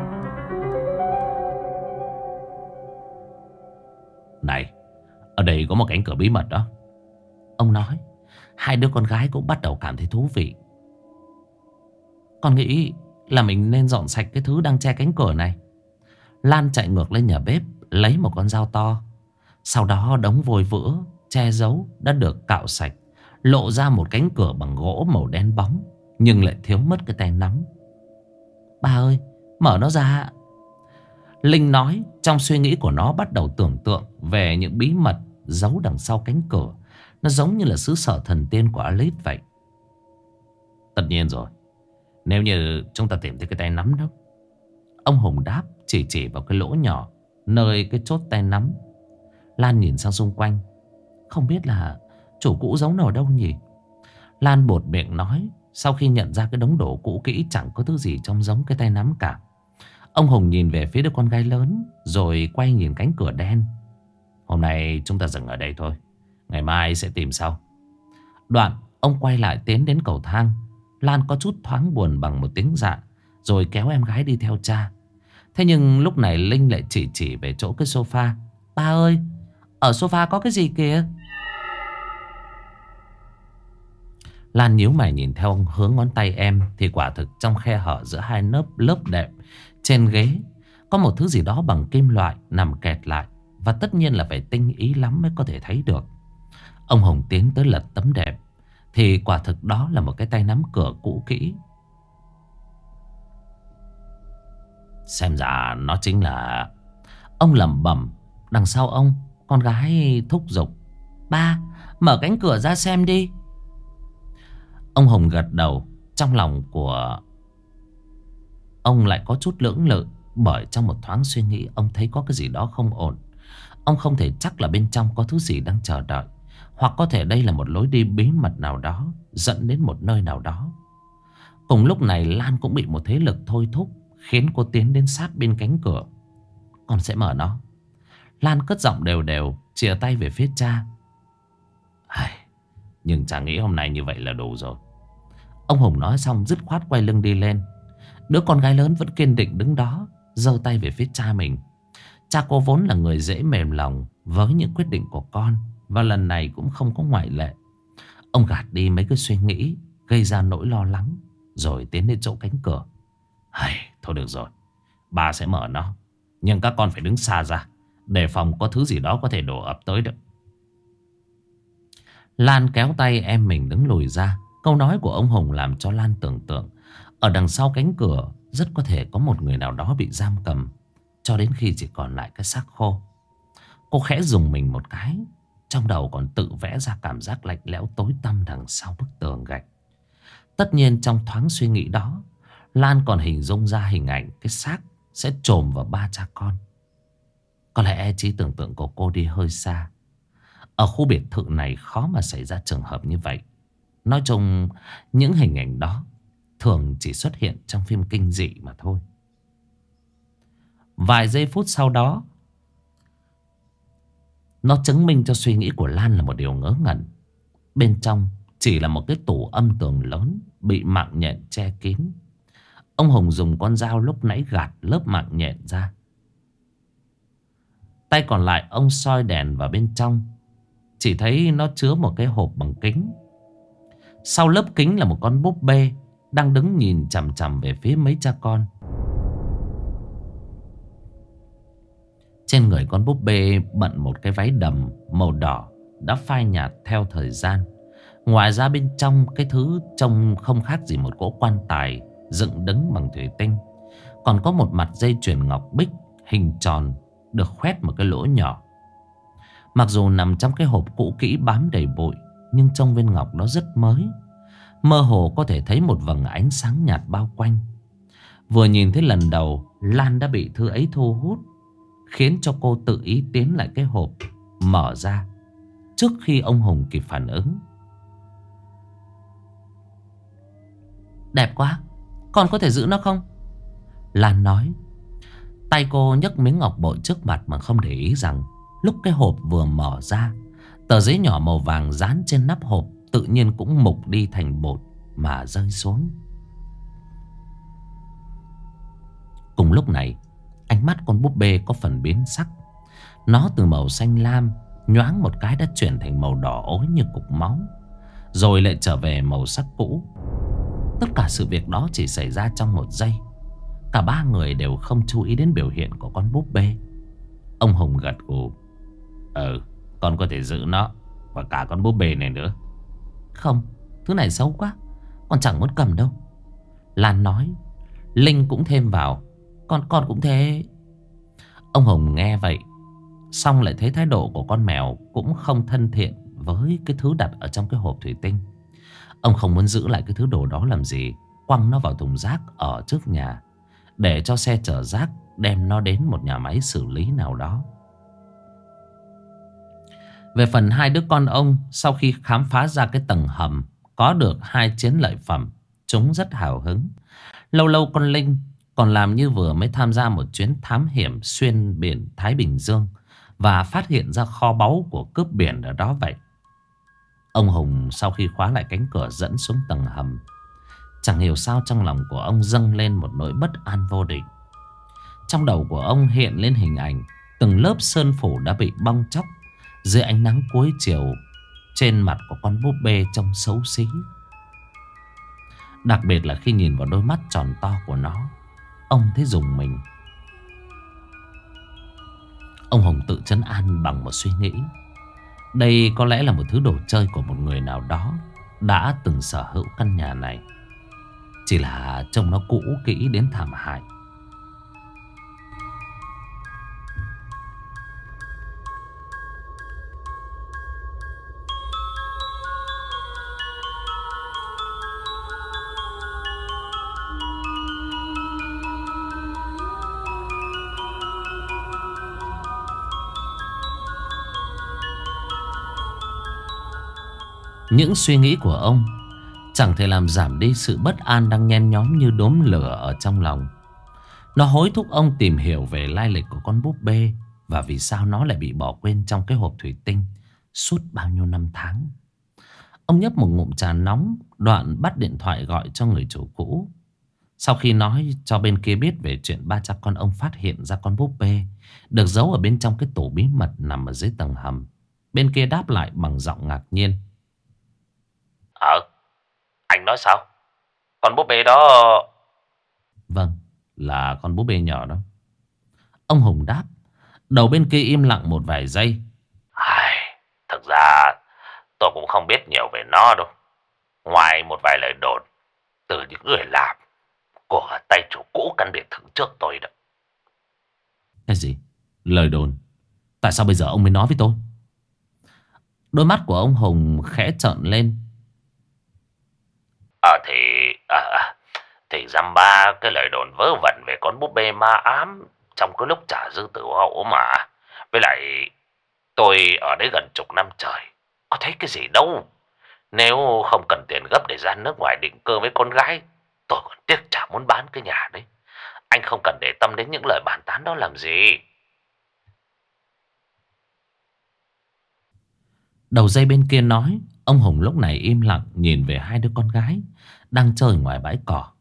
Này, ở đây có một cánh cửa bí mật đó, ông nói. Hai đứa con gái cũng bắt đầu cảm thấy thú vị. Con nghĩ là mình nên dọn sạch cái thứ đang che cánh cửa này. Lan chạy ngược lên nhà bếp, lấy một con dao to. Sau đó đống vôi vữa che giấu đã được cạo sạch, lộ ra một cánh cửa bằng gỗ màu đen bóng, nhưng lại thiếu mất cái tay nắm. Ba ơi, mở nó ra. Linh nói. Trong suy nghĩ của nó bắt đầu tưởng tượng về những bí mật giấu đằng sau cánh cửa. Nó giống như là xứ sở thần tiên của Alice vậy. Tất nhiên rồi, nếu như chúng ta tìm thấy cái tay nắm đó. Ông Hùng đáp, chỉ vào cái lỗ nhỏ nơi cái chốt tay nắm. Lan nhìn sang xung quanh. Không biết là chủ cũ giấu nó ở đâu nhỉ? Lan bột miệng nói. Sau khi nhận ra cái đống đồ cũ kỹ chẳng có thứ gì trông giống cái tay nắm cả. Ông Hùng nhìn về phía đứa con gái lớn, rồi quay nhìn cánh cửa đen. Hôm nay chúng ta dừng ở đây thôi. Ngày mai sẽ tìm sau. Đoạn ông quay lại tiến đến cầu thang. Lan có chút thoáng buồn bằng một tiếng dạ, rồi kéo em gái đi theo cha. Thế nhưng lúc này Linh lại chỉ về chỗ cái sofa. Ba ơi, ở sofa có cái gì kìa? Lan nhíu mày nhìn theo hướng ngón tay em. Thì quả thực trong khe hở giữa hai lớp đệm trên ghế có một thứ gì đó bằng kim loại nằm kẹt lại. Và tất nhiên là phải tinh ý lắm mới có thể thấy được. Ông Hùng tiến tới lật tấm đệm. Thì quả thực đó là một cái tay nắm cửa cũ kỹ. Xem ra nó chính là... Ông lẩm bẩm. Đằng sau ông, con gái thúc giục. Ba, mở cánh cửa ra xem đi. Ông Hùng gật đầu. Trong lòng của ông lại có chút lưỡng lự. Bởi trong một thoáng suy nghĩ, ông thấy có cái gì đó không ổn. Ông không thể chắc là bên trong có thứ gì đang chờ đợi. Hoặc có thể đây là một lối đi bí mật nào đó, dẫn đến một nơi nào đó. Cùng lúc này Lan cũng bị một thế lực thôi thúc, khiến cô tiến đến sát bên cánh cửa. Con sẽ mở nó. Lan cất giọng đều đều, chìa tay về phía cha. Nhưng cha nghĩ hôm nay như vậy là đủ rồi. Ông Hùng nói xong dứt khoát quay lưng đi lên. Đứa con gái lớn vẫn kiên định đứng đó, giơ tay về phía cha mình. Cha cô vốn là người dễ mềm lòng với những quyết định của con, và lần này cũng không có ngoại lệ. Ông gạt đi mấy cái suy nghĩ gây ra nỗi lo lắng, rồi tiến đến chỗ cánh cửa. Thôi được rồi, bà sẽ mở nó, nhưng các con phải đứng xa ra, đề phòng có thứ gì đó có thể đổ ập tới được. Lan kéo tay em mình đứng lùi ra. Câu nói của ông Hùng làm cho Lan tưởng tượng ở đằng sau cánh cửa rất có thể có một người nào đó bị giam cầm, cho đến khi chỉ còn lại cái xác khô. Cô khẽ dùng mình một cái, trong đầu còn tự vẽ ra cảm giác lạnh lẽo tối tăm đằng sau bức tường gạch. Tất nhiên trong thoáng suy nghĩ đó, Lan còn hình dung ra hình ảnh cái xác sẽ chồm vào ba cha con. Có lẽ trí tưởng tượng của cô đi hơi xa. Ở khu biệt thự này khó mà xảy ra trường hợp như vậy. Nói chung, những hình ảnh đó thường chỉ xuất hiện trong phim kinh dị mà thôi. Vài giây phút sau đó, nó chứng minh cho suy nghĩ của Lan là một điều ngớ ngẩn. Bên trong chỉ là một cái tủ âm tường lớn bị mạng nhện che kín. Ông Hùng dùng con dao lúc nãy gạt lớp mạng nhện ra. Tay còn lại ông soi đèn vào bên trong. Chỉ thấy nó chứa một cái hộp bằng kính. Sau lớp kính là một con búp bê đang đứng nhìn chằm chằm về phía mấy cha con. Trên người con búp bê bận một cái váy đầm màu đỏ đã phai nhạt theo thời gian. Ngoài ra bên trong cái thứ trông không khác gì một cỗ quan tài dựng đứng bằng thủy tinh. Còn có một mặt dây chuyền ngọc bích hình tròn được khoét một cái lỗ nhỏ. Mặc dù nằm trong cái hộp cũ kỹ bám đầy bụi, nhưng trong viên ngọc đó rất mới. Mơ hồ có thể thấy một vầng ánh sáng nhạt bao quanh. Vừa nhìn thấy lần đầu, Lan đã bị thứ ấy thu hút, khiến cho cô tự ý tiến lại cái hộp, mở ra trước khi ông Hùng kịp phản ứng. Đẹp quá, con có thể giữ nó không? Lan nói. Tay cô nhấc miếng ngọc bội trước mặt mà không để ý rằng lúc cái hộp vừa mở ra, tờ giấy nhỏ màu vàng dán trên nắp hộp tự nhiên cũng mục đi thành bột mà rơi xuống. Cùng lúc này, ánh mắt con búp bê có phần biến sắc. Nó từ màu xanh lam nhoáng một cái đã chuyển thành màu đỏ ối như cục máu, rồi lại trở về màu sắc cũ. Tất cả sự việc đó chỉ xảy ra trong một giây. Cả ba người đều không chú ý đến biểu hiện của con búp bê. Ông Hùng gật gù. Con có thể giữ nó và cả con búp bê này nữa. Không, thứ này xấu quá, con chẳng muốn cầm đâu, Lan nói. Linh cũng thêm vào. Con cũng thế. Ông Hùng nghe vậy, xong lại thấy thái độ của con mèo cũng không thân thiện với cái thứ đặt ở trong cái hộp thủy tinh. Ông không muốn giữ lại cái thứ đồ đó làm gì, quăng nó vào thùng rác ở trước nhà, để cho xe chở rác đem nó đến một nhà máy xử lý nào đó. Về phần hai đứa con ông, sau khi khám phá ra cái tầng hầm có được 2 chiến lợi phẩm, chúng rất hào hứng. Lâu lâu con Linh còn làm như vừa mới tham gia một chuyến thám hiểm xuyên biển Thái Bình Dương, và phát hiện ra kho báu của cướp biển ở đó vậy. Ông Hùng sau khi khóa lại cánh cửa dẫn xuống tầng hầm, chẳng hiểu sao trong lòng của ông dâng lên một nỗi bất an vô định. Trong đầu của ông hiện lên hình ảnh từng lớp sơn phủ đã bị bong tróc dưới ánh nắng cuối chiều. Trên mặt của con búp bê trông xấu xí. Đặc biệt là khi nhìn vào đôi mắt tròn to của nó, ông thấy rùng mình. Ông Hùng tự trấn an bằng một suy nghĩ. Đây có lẽ là một thứ đồ chơi của một người nào đó đã từng sở hữu căn nhà này. Chỉ là trông nó cũ kỹ đến thảm hại. Những suy nghĩ của ông chẳng thể làm giảm đi sự bất an đang nhen nhóm như đốm lửa ở trong lòng. Nó hối thúc ông tìm hiểu về lai lịch của con búp bê và vì sao nó lại bị bỏ quên trong cái hộp thủy tinh suốt bao nhiêu năm tháng. Ông nhấp một ngụm trà nóng, đoạn bắt điện thoại gọi cho người chủ cũ. Sau khi nói cho bên kia biết về chuyện ba cha con ông phát hiện ra con búp bê được giấu ở bên trong cái tủ bí mật nằm ở dưới tầng hầm, bên kia đáp lại bằng giọng ngạc nhiên. Anh nói sao? Con búp bê đó... Vâng, là con búp bê nhỏ đó. Ông Hùng đáp. Đầu bên kia im lặng một vài giây. Thực ra tôi cũng không biết nhiều về nó đâu, ngoài một vài lời đồn từ những người làm của tay chủ cũ căn biệt thự trước tôi đó. Cái gì? Lời đồn? Tại sao bây giờ ông mới nói với tôi? Đôi mắt của ông Hùng khẽ trợn lên. Thì dăm ba cái lời đồn vớ vẩn về con búp bê ma ám trong cái lúc trả dư tử hậu mà. Với lại tôi ở đấy gần chục năm trời, có thấy cái gì đâu. Nếu không cần tiền gấp để ra nước ngoài định cư với con gái, tôi còn tiếc chả muốn bán cái nhà đấy. Anh không cần để tâm đến những lời bàn tán đó làm gì. Đầu dây bên kia nói. Ông Hùng lúc này im lặng nhìn về hai đứa con gái đang chơi ngoài bãi cỏ.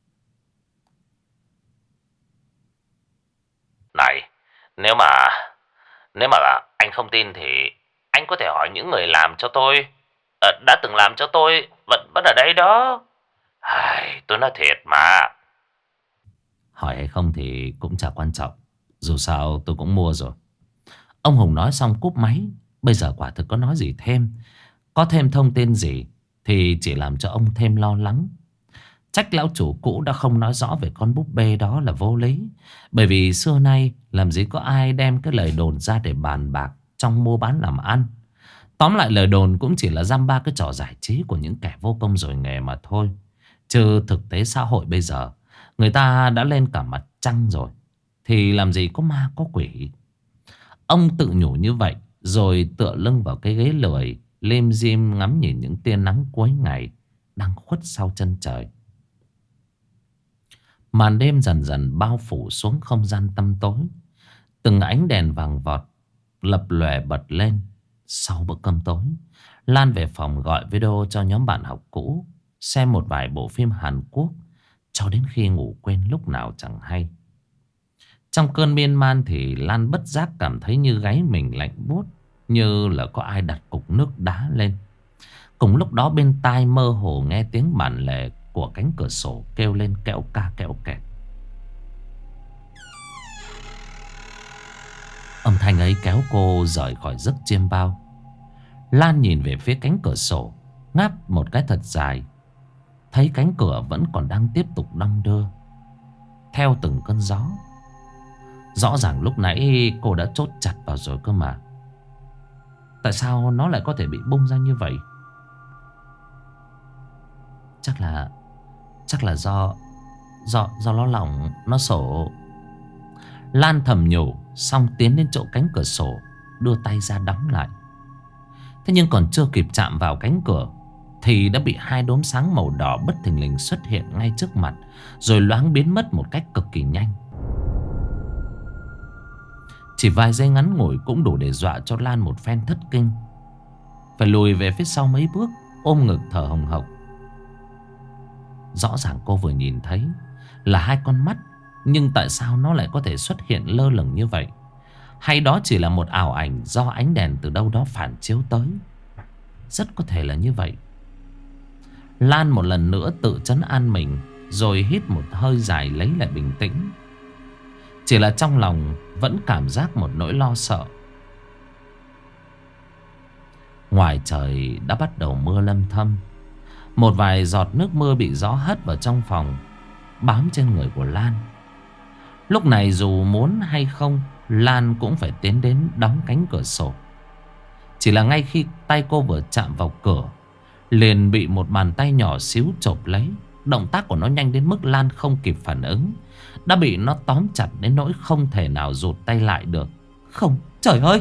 Này, nếu mà anh không tin thì anh có thể hỏi những người làm cho tôi, đã từng làm cho tôi, vẫn ở đây đó. Tôi nói thiệt mà. Hỏi hay không thì cũng chả quan trọng, dù sao tôi cũng mua rồi. Ông Hùng nói xong cúp máy. Bây giờ quả thực có nói gì thêm, có thêm thông tin gì thì chỉ làm cho ông thêm lo lắng. Trách lão chủ cũ đã không nói rõ về con búp bê đó là vô lý. Bởi vì xưa nay làm gì có ai đem cái lời đồn ra để bàn bạc trong mua bán làm ăn. Tóm lại lời đồn cũng chỉ là dăm ba cái trò giải trí của những kẻ vô công rồi nghề mà thôi. Chứ thực tế xã hội bây giờ người ta đã lên cả mặt trăng rồi, thì làm gì có ma có quỷ. Ông tự nhủ như vậy, rồi tựa lưng vào cái ghế lười, lim dim ngắm nhìn những tia nắng cuối ngày đang khuất sau chân trời. Màn đêm dần dần bao phủ xuống không gian tăm tối. Từng ánh đèn vàng vọt lập lòe bật lên. Sau bữa cơm tối, Lan về phòng gọi video cho nhóm bạn học cũ, xem một vài bộ phim Hàn Quốc, cho đến khi ngủ quên lúc nào chẳng hay. Trong cơn miên man thì Lan bất giác cảm thấy như gáy mình lạnh buốt, như là có ai đặt cục nước đá lên. Cùng lúc đó bên tai mơ hồ nghe tiếng bản lề của cánh cửa sổ kêu lên kẽo ca kẽo kẹt. Âm thanh ấy kéo cô rời khỏi giấc chiêm bao. Lan nhìn về phía cánh cửa sổ, ngáp một cái thật dài. Thấy cánh cửa vẫn còn đang tiếp tục đong đưa theo từng cơn gió. Rõ ràng lúc nãy cô đã chốt chặt vào rồi cơ mà. Tại sao nó lại có thể bị bung ra như vậy? Chắc là do nó lỏng, nó sổ. Lan thầm nhủ, xong tiến đến chỗ cánh cửa sổ, đưa tay ra đóng lại. Thế nhưng còn chưa kịp chạm vào cánh cửa thì đã bị hai đốm sáng màu đỏ bất thình lình xuất hiện ngay trước mặt, rồi loáng biến mất một cách cực kỳ nhanh. Chỉ vài giây ngắn ngủi cũng đủ để dọa cho Lan một phen thất kinh. Phải lùi về phía sau mấy bước, ôm ngực thở hồng hộc. Rõ ràng cô vừa nhìn thấy là hai con mắt, nhưng tại sao nó lại có thể xuất hiện lơ lửng như vậy? Hay đó chỉ là một ảo ảnh do ánh đèn từ đâu đó phản chiếu tới? Rất có thể là như vậy. Lan một lần nữa tự trấn an mình, rồi hít một hơi dài lấy lại bình tĩnh. Chỉ là trong lòng vẫn cảm giác một nỗi lo sợ. Ngoài trời đã bắt đầu mưa lâm thâm. Một vài giọt nước mưa bị gió hất vào trong phòng, bám trên người của Lan. Lúc này dù muốn hay không, Lan cũng phải tiến đến đóng cánh cửa sổ. Chỉ là ngay khi tay cô vừa chạm vào cửa, liền bị một bàn tay nhỏ xíu chộp lấy. Động tác của nó nhanh đến mức Lan không kịp phản ứng, đã bị nó tóm chặt đến nỗi không thể nào rụt tay lại được. Không, trời ơi!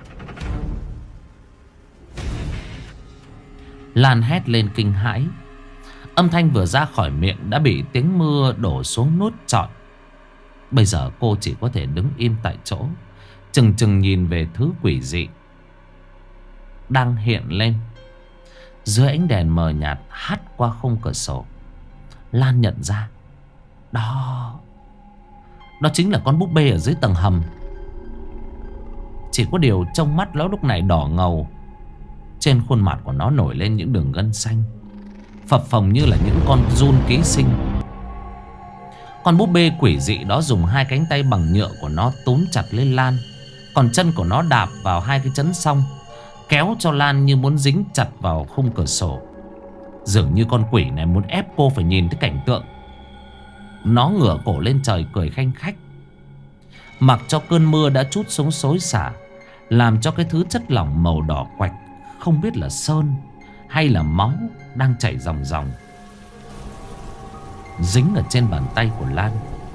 Lan hét lên kinh hãi. Âm thanh vừa ra khỏi miệng đã bị tiếng mưa đổ xuống nuốt trọn. Bây giờ cô chỉ có thể đứng im tại chỗ, chừng chừng nhìn về thứ quỷ dị đang hiện lên dưới ánh đèn mờ nhạt hắt qua khung cửa sổ. Lan nhận ra Đó chính là con búp bê ở dưới tầng hầm. Chỉ có điều trong mắt nó lúc này đỏ ngầu. Trên khuôn mặt của nó nổi lên những đường gân xanh, phập phồng như là những con giun ký sinh. Con búp bê quỷ dị đó dùng hai cánh tay bằng nhựa của nó túm chặt lên Lan, còn chân của nó đạp vào hai cái chấn song, kéo cho Lan như muốn dính chặt vào khung cửa sổ. Dường như con quỷ này muốn ép cô phải nhìn thấy cảnh tượng. Nó ngửa cổ lên trời cười khanh khách, mặc cho cơn mưa đã trút xuống xối xả, làm cho cái thứ chất lỏng màu đỏ quạch, không biết là sơn hay là máu, đang chảy ròng ròng, dính ở trên bàn tay của Lan.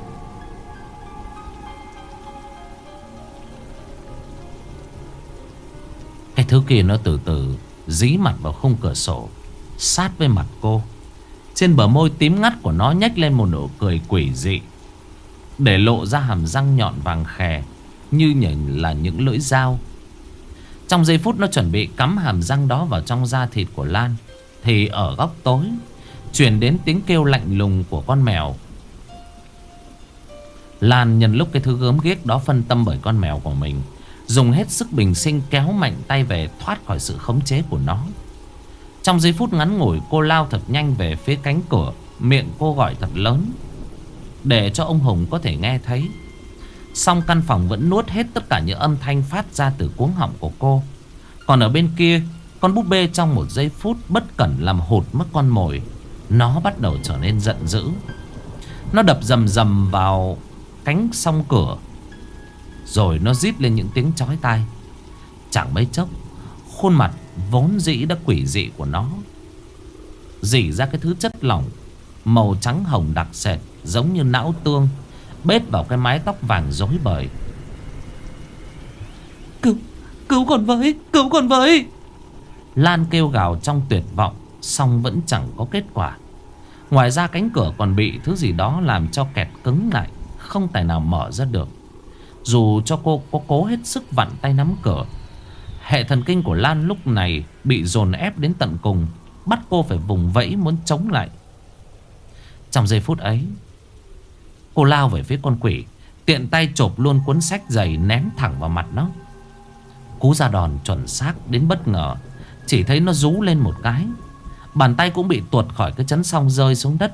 Cái thứ kia nó từ từ dí mặt vào khung cửa sổ, sát với mặt cô. Trên bờ môi tím ngắt của nó nhếch lên một nụ cười quỷ dị, để lộ ra hàm răng nhọn vàng khè như là những lưỡi dao. Trong giây phút nó chuẩn bị cắm hàm răng đó vào trong da thịt của Lan, thì ở góc tối truyền đến tiếng kêu lạnh lùng của con mèo. Lan nhân lúc cái thứ gớm ghiếc đó phân tâm bởi con mèo của mình, dùng hết sức bình sinh kéo mạnh tay về, thoát khỏi sự khống chế của nó. Trong giây phút ngắn ngủi, cô lao thật nhanh về phía cánh cửa, miệng cô gọi thật lớn để cho ông Hùng có thể nghe thấy. Song căn phòng vẫn nuốt hết tất cả những âm thanh phát ra từ cuống họng của cô. Còn ở bên kia, con búp bê trong một giây phút bất cẩn làm hụt mất con mồi. Nó bắt đầu trở nên giận dữ. Nó đập rầm rầm vào cánh song cửa, rồi nó rít lên những tiếng chói tai. Chẳng mấy chốc, khuôn mặt vốn dĩ đã quỷ dị của nó rỉ ra cái thứ chất lỏng màu trắng hồng đặc sệt, giống như não tương, bết vào cái mái tóc vàng rối bời. Cứu con với, cứu con với! Lan kêu gào trong tuyệt vọng, song vẫn chẳng có kết quả. Ngoài ra cánh cửa còn bị thứ gì đó làm cho kẹt cứng lại, không tài nào mở ra được. Dù cho cô có cố hết sức vặn tay nắm cửa, hệ thần kinh của Lan lúc này bị dồn ép đến tận cùng, bắt cô phải vùng vẫy muốn chống lại. Trong giây phút ấy, cô lao về phía con quỷ, tiện tay chộp luôn cuốn sách dày ném thẳng vào mặt nó. Cú ra đòn chuẩn xác đến bất ngờ. Chỉ thấy nó rú lên một cái, bàn tay cũng bị tuột khỏi cái chấn song rơi xuống đất.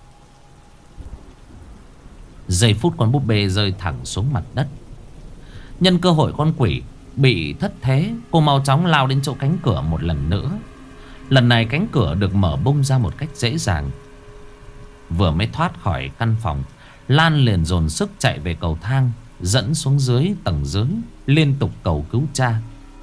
Giây phút con búp bê rơi thẳng xuống mặt đất. Nhân cơ hội con quỷ bị thất thế, cô mau chóng lao đến chỗ cánh cửa một lần nữa. Lần này cánh cửa được mở bung ra một cách dễ dàng. Vừa mới thoát khỏi căn phòng, Lan liền dồn sức chạy về cầu thang dẫn xuống dưới tầng dưới, liên tục cầu cứu cha.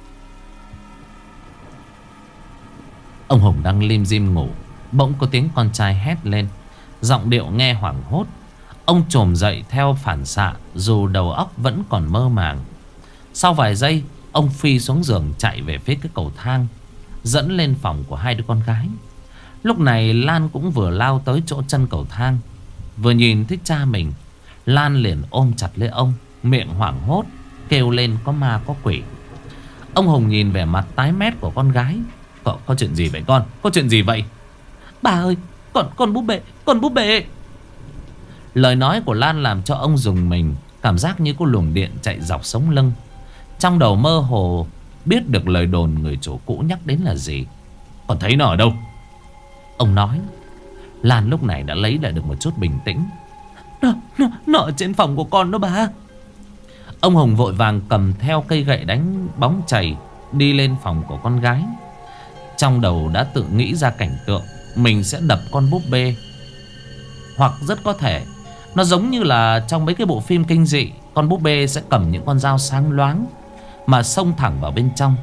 Ông Hùng đang lim dim ngủ, bỗng có tiếng con trai hét lên, giọng điệu nghe hoảng hốt. Ông chồm dậy theo phản xạ, dù đầu óc vẫn còn mơ màng. Sau vài giây, ông phi xuống giường chạy về phía cái cầu thang dẫn lên phòng của hai đứa con gái. Lúc này Lan cũng vừa lao tới chỗ chân cầu thang. Vừa nhìn thấy cha mình, Lan liền ôm chặt lấy ông, miệng hoảng hốt kêu lên có ma có quỷ. Ông Hùng nhìn vẻ mặt tái mét của con gái. Có chuyện gì vậy con? Có chuyện gì vậy? Bà ơi, con búp bê, con búp bê. Lời nói của Lan làm cho ông rùng mình, cảm giác như có luồng điện chạy dọc sống lưng. Trong đầu mơ hồ biết được lời đồn người chủ cũ nhắc đến là gì. Con thấy nó ở đâu? Ông nói. Lan lúc này đã lấy lại được một chút bình tĩnh. Nó ở trên phòng của con đó bà. Ông Hùng vội vàng cầm theo cây gậy đánh bóng chày đi lên phòng của con gái. Trong đầu đã tự nghĩ ra cảnh tượng mình sẽ đập con búp bê. Hoặc rất có thể nó giống như là trong mấy cái bộ phim kinh dị, con búp bê sẽ cầm những con dao sáng loáng mà xông thẳng vào bên trong.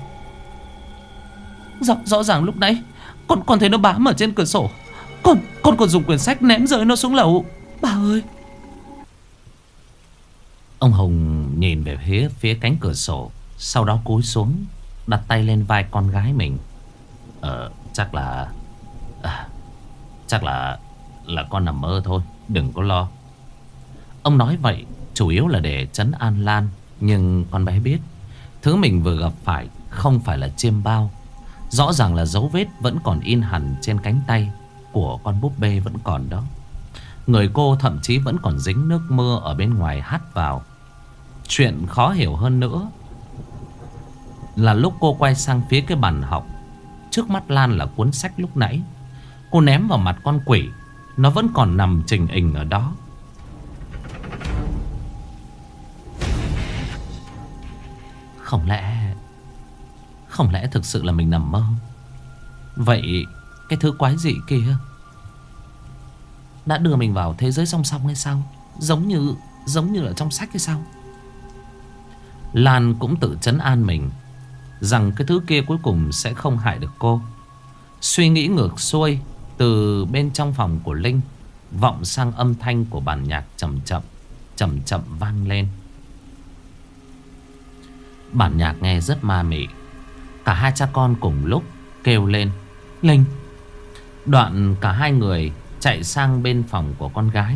Rõ ràng lúc nãy con thấy nó bám ở trên cửa sổ. Con còn dùng quyển sách ném rơi nó xuống lầu. Bà ơi. Ông Hùng nhìn về phía cánh cửa sổ, sau đó cúi xuống đặt tay lên vai con gái mình. Chắc là con nằm mơ thôi, đừng có lo. Ông nói vậy chủ yếu là để trấn an Lan. Nhưng con bé biết thứ mình vừa gặp phải không phải là chiêm bao. Rõ ràng là dấu vết vẫn còn in hẳn trên cánh tay của con búp bê vẫn còn đó. Người cô thậm chí vẫn còn dính nước mưa ở bên ngoài hắt vào. Chuyện khó hiểu hơn nữa là lúc cô quay sang phía cái bàn học, trước mắt Lan là cuốn sách lúc nãy cô ném vào mặt con quỷ. Nó vẫn còn nằm trình hình ở đó. Không lẽ thực sự là mình nằm mơ? Vậy cái thứ quái dị kia đã đưa mình vào thế giới song song hay sao? Giống như ở trong sách hay sao? Lan cũng tự trấn an mình rằng cái thứ kia cuối cùng sẽ không hại được cô. Suy nghĩ ngược xuôi, từ bên trong phòng của Linh vọng sang âm thanh của bản nhạc chậm chậm vang lên. Bản nhạc nghe rất ma mị. Cả hai cha con cùng lúc kêu lên Linh. Đoạn cả hai người chạy sang bên phòng của con gái.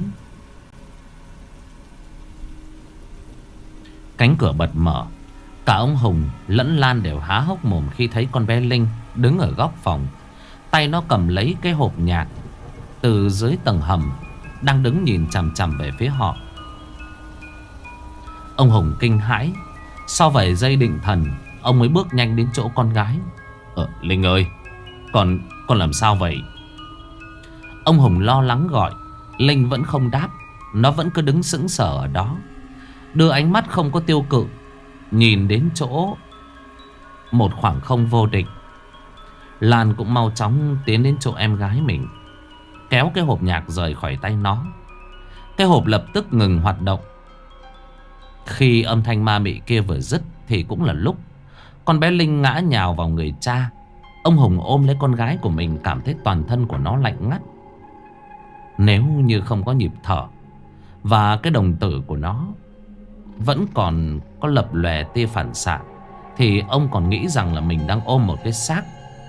Cánh cửa bật mở. Cả ông Hùng lẫn Lan đều há hốc mồm khi thấy con bé Linh đứng ở góc phòng. Tay nó cầm lấy cái hộp nhạc từ dưới tầng hầm, đang đứng nhìn chằm chằm về phía họ. Ông Hùng kinh hãi. Sau vài giây định thần, ông mới bước nhanh đến chỗ con gái. Linh ơi, con làm sao vậy? Ông Hùng lo lắng gọi. Linh vẫn không đáp. Nó vẫn cứ đứng sững sờ ở đó, đưa ánh mắt không có tiêu cự nhìn đến chỗ một khoảng không vô định. Lan cũng mau chóng tiến đến chỗ em gái mình, kéo cái hộp nhạc rời khỏi tay nó. Cái hộp lập tức ngừng hoạt động. Khi âm thanh ma mị kia vừa dứt thì cũng là lúc con bé Linh ngã nhào vào người cha. Ông Hùng ôm lấy con gái của mình, cảm thấy toàn thân của nó lạnh ngắt. Nếu như không có nhịp thở và cái đồng tử của nó vẫn còn có lập lòe tia phản xạ, thì ông còn nghĩ rằng là mình đang ôm một cái xác.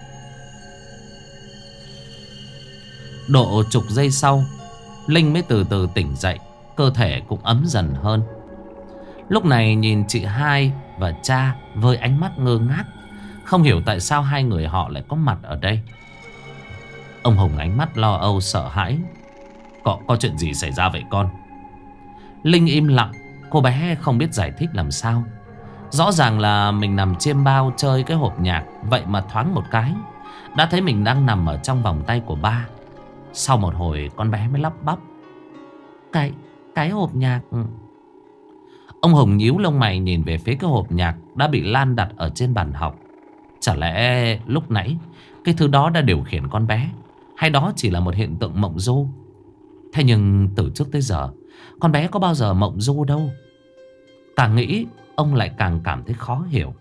Độ chục giây sau, Linh mới từ từ tỉnh dậy. Cơ thể cũng ấm dần hơn. Lúc này nhìn chị hai và cha với ánh mắt ngơ ngác, không hiểu tại sao hai người họ lại có mặt ở đây. Ông Hùng ánh mắt lo âu sợ hãi. Có chuyện gì xảy ra vậy con? Linh im lặng. Cô bé không biết giải thích làm sao. Rõ ràng là mình nằm chiêm bao chơi cái hộp nhạc, vậy mà thoáng một cái đã thấy mình đang nằm ở trong vòng tay của ba. Sau một hồi con bé mới lắp bắp. Cái hộp nhạc. Ông Hùng nhíu lông mày nhìn về phía cái hộp nhạc đã bị Lan đặt ở trên bàn học. Chả lẽ lúc nãy cái thứ đó đã điều khiển con bé, hay đó chỉ là một hiện tượng mộng du? Thế nhưng từ trước tới giờ con bé có bao giờ mộng du đâu. Càng nghĩ ông lại càng cảm thấy khó hiểu.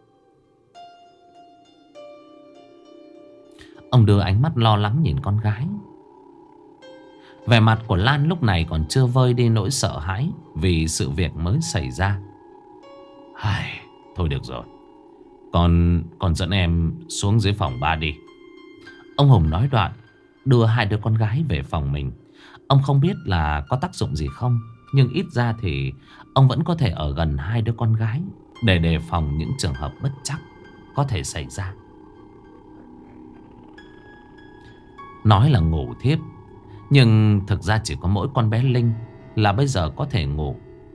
Ông đưa ánh mắt lo lắng nhìn con gái. Vẻ mặt của Lan lúc này còn chưa vơi đi nỗi sợ hãi vì sự việc mới xảy ra. Thôi được rồi, Con dẫn em xuống dưới phòng ba đi. Ông Hùng nói đoạn đưa hai đứa con gái về phòng mình. Ông không biết là có tác dụng gì không, nhưng ít ra thì ông vẫn có thể ở gần hai đứa con gái để đề phòng những trường hợp bất trắc có thể xảy ra. Nói là ngủ thiếp, nhưng thực ra chỉ có mỗi con bé Linh là bây giờ có thể ngủ.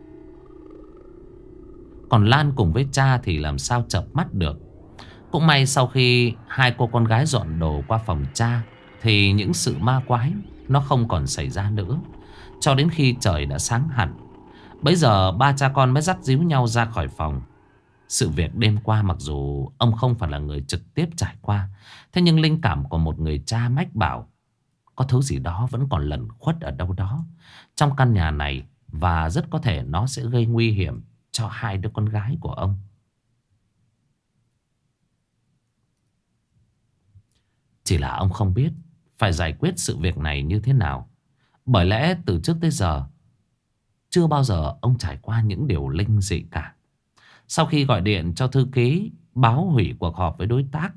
Còn Lan cùng với cha thì làm sao chợp mắt được. Cũng may sau khi hai cô con gái dọn đồ qua phòng cha thì những sự ma quái nó không còn xảy ra nữa. Cho đến khi trời đã sáng hẳn, bấy giờ ba cha con mới dắt díu nhau ra khỏi phòng. Sự việc đêm qua mặc dù ông không phải là người trực tiếp trải qua, thế nhưng linh cảm của một người cha mách bảo có thứ gì đó vẫn còn lẩn khuất ở đâu đó trong căn nhà này, và rất có thể nó sẽ gây nguy hiểm cho hai đứa con gái của ông. Chỉ là ông không biết phải giải quyết sự việc này như thế nào. Bởi lẽ từ trước tới giờ chưa bao giờ ông trải qua những điều linh dị cả. Sau khi gọi điện cho thư ký báo hủy cuộc họp với đối tác,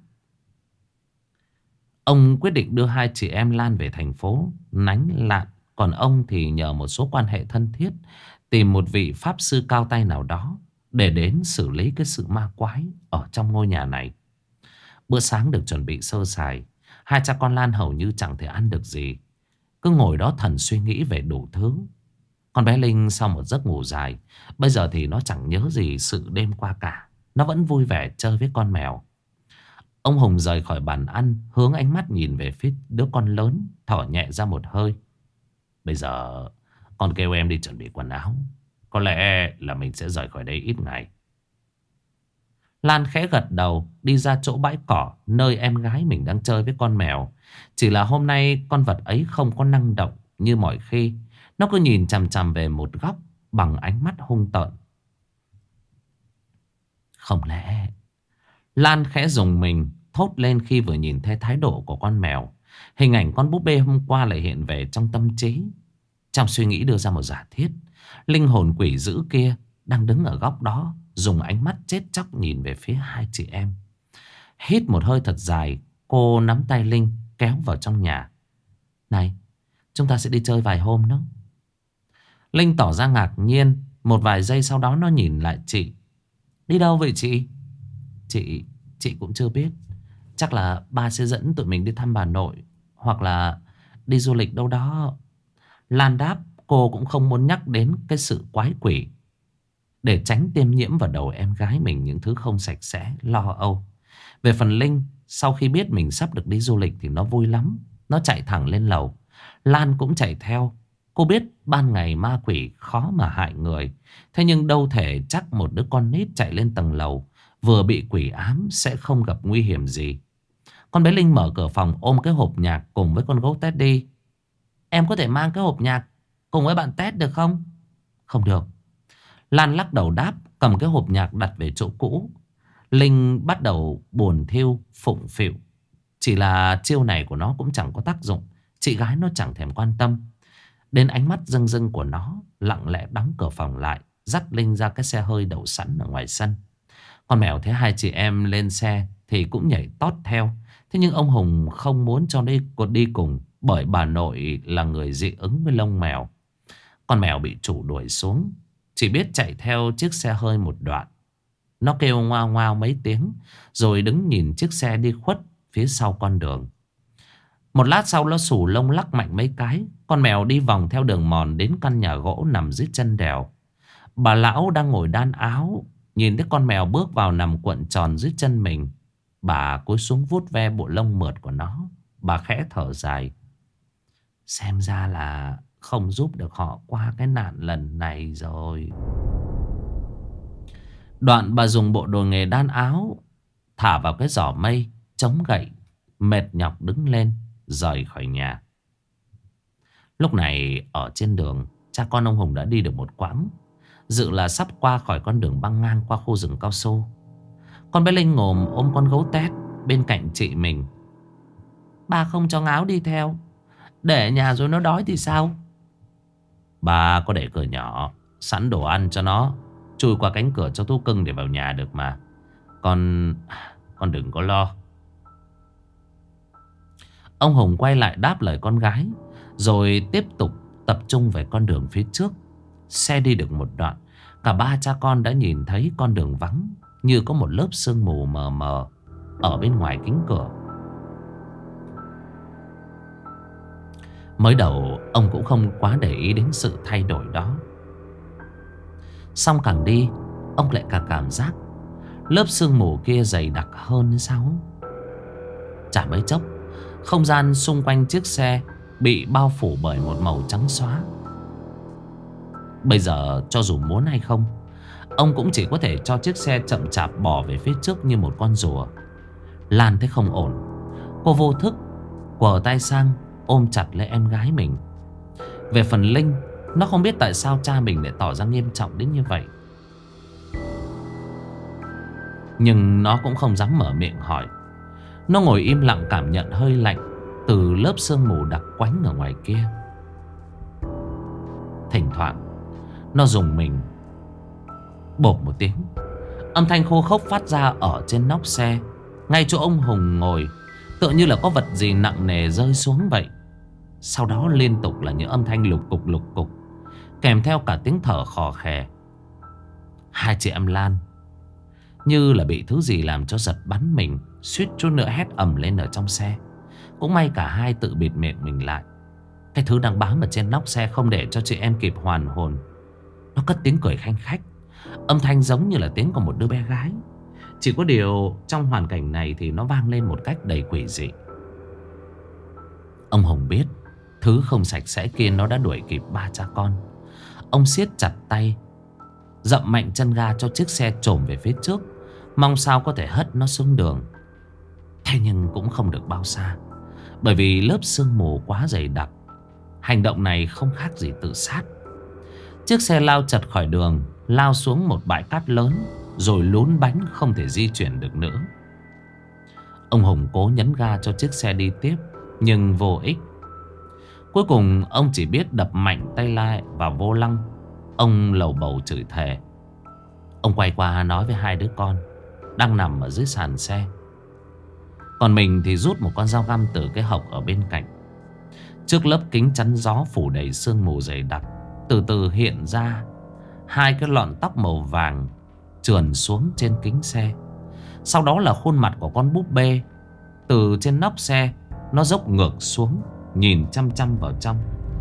ông quyết định đưa hai chị em Lan về thành phố Nánh Lạn. Còn ông thì nhờ một số quan hệ thân thiết tìm một vị pháp sư cao tay nào đó để đến xử lý cái sự ma quái ở trong ngôi nhà này. Bữa sáng được chuẩn bị sơ sài. Hai cha con Lan hầu như chẳng thể ăn được gì, cứ ngồi đó thần suy nghĩ về đủ thứ. Con bé Linh sau một giấc ngủ dài, bây giờ thì nó chẳng nhớ gì sự đêm qua cả. Nó vẫn vui vẻ chơi với con mèo. Ông Hùng rời khỏi bàn ăn, hướng ánh mắt nhìn về phía đứa con lớn, thở nhẹ ra một hơi. Bây giờ con kêu em đi chuẩn bị quần áo. Có lẽ là mình sẽ rời khỏi đây ít ngày. Lan khẽ gật đầu, đi ra chỗ bãi cỏ nơi em gái mình đang chơi với con mèo. Chỉ là hôm nay con vật ấy không có năng động như mọi khi. Nó cứ nhìn chằm chằm về một góc bằng ánh mắt hung tợn. Không lẽ... Lan khẽ rùng mình thốt lên khi vừa nhìn thấy thái độ của con mèo. Hình ảnh con búp bê hôm qua lại hiện về trong tâm trí. Trong suy nghĩ đưa ra một giả thiết. Linh hồn quỷ dữ kia đang đứng ở góc đó, dùng ánh mắt chết chóc nhìn về phía hai chị em. Hít một hơi thật dài, cô nắm tay Linh kéo vào trong nhà. Này, chúng ta sẽ đi chơi vài hôm nữa. Linh tỏ ra ngạc nhiên. Một vài giây sau đó nó nhìn lại chị. Đi đâu vậy chị? Chị cũng chưa biết. Chắc là ba sẽ dẫn tụi mình đi thăm bà nội, hoặc là đi du lịch đâu đó. Lan đáp. Cô cũng không muốn nhắc đến cái sự quái quỷ, để tránh tiêm nhiễm vào đầu em gái mình những thứ không sạch sẽ, lo âu. Về phần Linh, sau khi biết mình sắp được đi du lịch thì nó vui lắm. Nó chạy thẳng lên lầu. Lan cũng chạy theo. Cô biết ban ngày ma quỷ khó mà hại người, thế nhưng đâu thể chắc một đứa con nít chạy lên tầng lầu vừa bị quỷ ám sẽ không gặp nguy hiểm gì. Con bé Linh mở cửa phòng ôm cái hộp nhạc cùng với con gấu Teddy. Em có thể mang cái hộp nhạc cùng với bạn Ted được không? Không được. Lan lắc đầu đáp, cầm cái hộp nhạc đặt về chỗ cũ. Linh bắt đầu buồn thiêu phụng phịu. Chỉ là chiêu này của nó cũng chẳng có tác dụng. Chị gái nó chẳng thèm quan tâm đến ánh mắt rưng rưng của nó, lặng lẽ đóng cửa phòng lại, dắt Linh ra cái xe hơi đậu sẵn ở ngoài sân. Con mèo thấy hai chị em lên xe thì cũng nhảy tót theo. Thế nhưng ông Hùng không muốn cho đi cùng, bởi bà nội là người dị ứng với lông mèo. Con mèo bị chủ đuổi xuống, chỉ biết chạy theo chiếc xe hơi một đoạn. Nó kêu ngoao ngoao mấy tiếng, rồi đứng nhìn chiếc xe đi khuất phía sau con đường. Một lát sau nó xù lông lắc mạnh mấy cái. Con mèo đi vòng theo đường mòn đến căn nhà gỗ nằm dưới chân đèo. Bà lão đang ngồi đan áo, nhìn thấy con mèo bước vào nằm cuộn tròn dưới chân mình. Bà cúi xuống vuốt ve bộ lông mượt của nó. Bà khẽ thở dài. Xem ra là không giúp được họ qua cái nạn lần này rồi. Đoạn bà dùng bộ đồ nghề đan áo thả vào cái giỏ mây, chống gậy, mệt nhọc đứng lên rời khỏi nhà. Lúc này ở trên đường, cha con ông Hùng đã đi được một quãng, dự là sắp qua khỏi con đường băng ngang qua khu rừng cao su. Con bé Linh ngồm ôm con gấu tét bên cạnh chị mình. Bà không cho Ngáo đi theo, để ở nhà rồi nó đói thì sao? Bà có để cửa nhỏ sẵn đồ ăn cho nó chui qua cánh cửa cho thú cưng để vào nhà được mà. Con đừng có lo. Ông Hùng quay lại đáp lời con gái, rồi tiếp tục tập trung về con đường phía trước. Xe đi được một đoạn, Cả ba cha con đã nhìn thấy con đường vắng, như có một lớp sương mù mờ mờ ở bên ngoài kính cửa. Mới đầu ông cũng không quá để ý đến sự thay đổi đó. Xong càng đi, ông lại càng cảm giác lớp sương mù kia dày đặc hơn hay sao. Chả mấy chốc, không gian xung quanh chiếc xe bị bao phủ bởi một màu trắng xóa. Bây giờ cho dù muốn hay không, ông cũng chỉ có thể cho chiếc xe chậm chạp bỏ về phía trước như một con rùa. Lan thấy không ổn, cô vô thức quờ tay sang ôm chặt lấy em gái mình. Về phần Linh, nó không biết tại sao cha mình lại tỏ ra nghiêm trọng đến như vậy, nhưng nó cũng không dám mở miệng hỏi. Nó ngồi im lặng cảm nhận hơi lạnh từ lớp sương mù đặc quánh ở ngoài kia. Thỉnh thoảng nó rùng mình, bộp một tiếng. Âm thanh khô khốc phát ra ở trên nóc xe, ngay chỗ ông Hùng ngồi, tựa như là có vật gì nặng nề rơi xuống vậy. Sau đó liên tục là những âm thanh lục cục, kèm theo cả tiếng thở khò khè. Hai chị em Lan như là bị thứ gì làm cho giật bắn mình, suýt chút nữa hét ầm lên ở trong xe. Cũng may cả hai tự bịt miệng mình lại. Cái thứ đang bám ở trên nóc xe không để cho chị em kịp hoàn hồn. Nó cất tiếng cười khanh khách, âm thanh giống như là tiếng của một đứa bé gái. Chỉ có điều trong hoàn cảnh này thì nó vang lên một cách đầy quỷ dị. Ông Hùng biết thứ không sạch sẽ kia nó đã đuổi kịp ba cha con. Ông siết chặt tay, dậm mạnh chân ga cho chiếc xe trồm về phía trước, mong sao có thể hất nó xuống đường. Thế nhưng cũng không được bao xa, bởi vì lớp sương mù quá dày đặc. Hành động này không khác gì tự sát. Chiếc xe lao chật khỏi đường, lao xuống một bãi cát lớn, rồi lún bánh không thể di chuyển được nữa. Ông Hùng cố nhấn ga cho chiếc xe đi tiếp, nhưng vô ích. Cuối cùng ông chỉ biết đập mạnh tay lại vào vô lăng. Ông lầu bầu chửi thề. Ông quay qua nói với hai đứa con đang nằm ở dưới sàn xe. Còn mình thì rút một con dao găm từ cái hộc ở bên cạnh. Trước lớp kính chắn gió phủ đầy sương mù dày đặc, từ từ hiện ra hai cái lọn tóc màu vàng trườn xuống trên kính xe. Sau đó là khuôn mặt của con búp bê. Từ trên nóc xe, nó dốc ngược xuống, nhìn chăm chăm vào trong.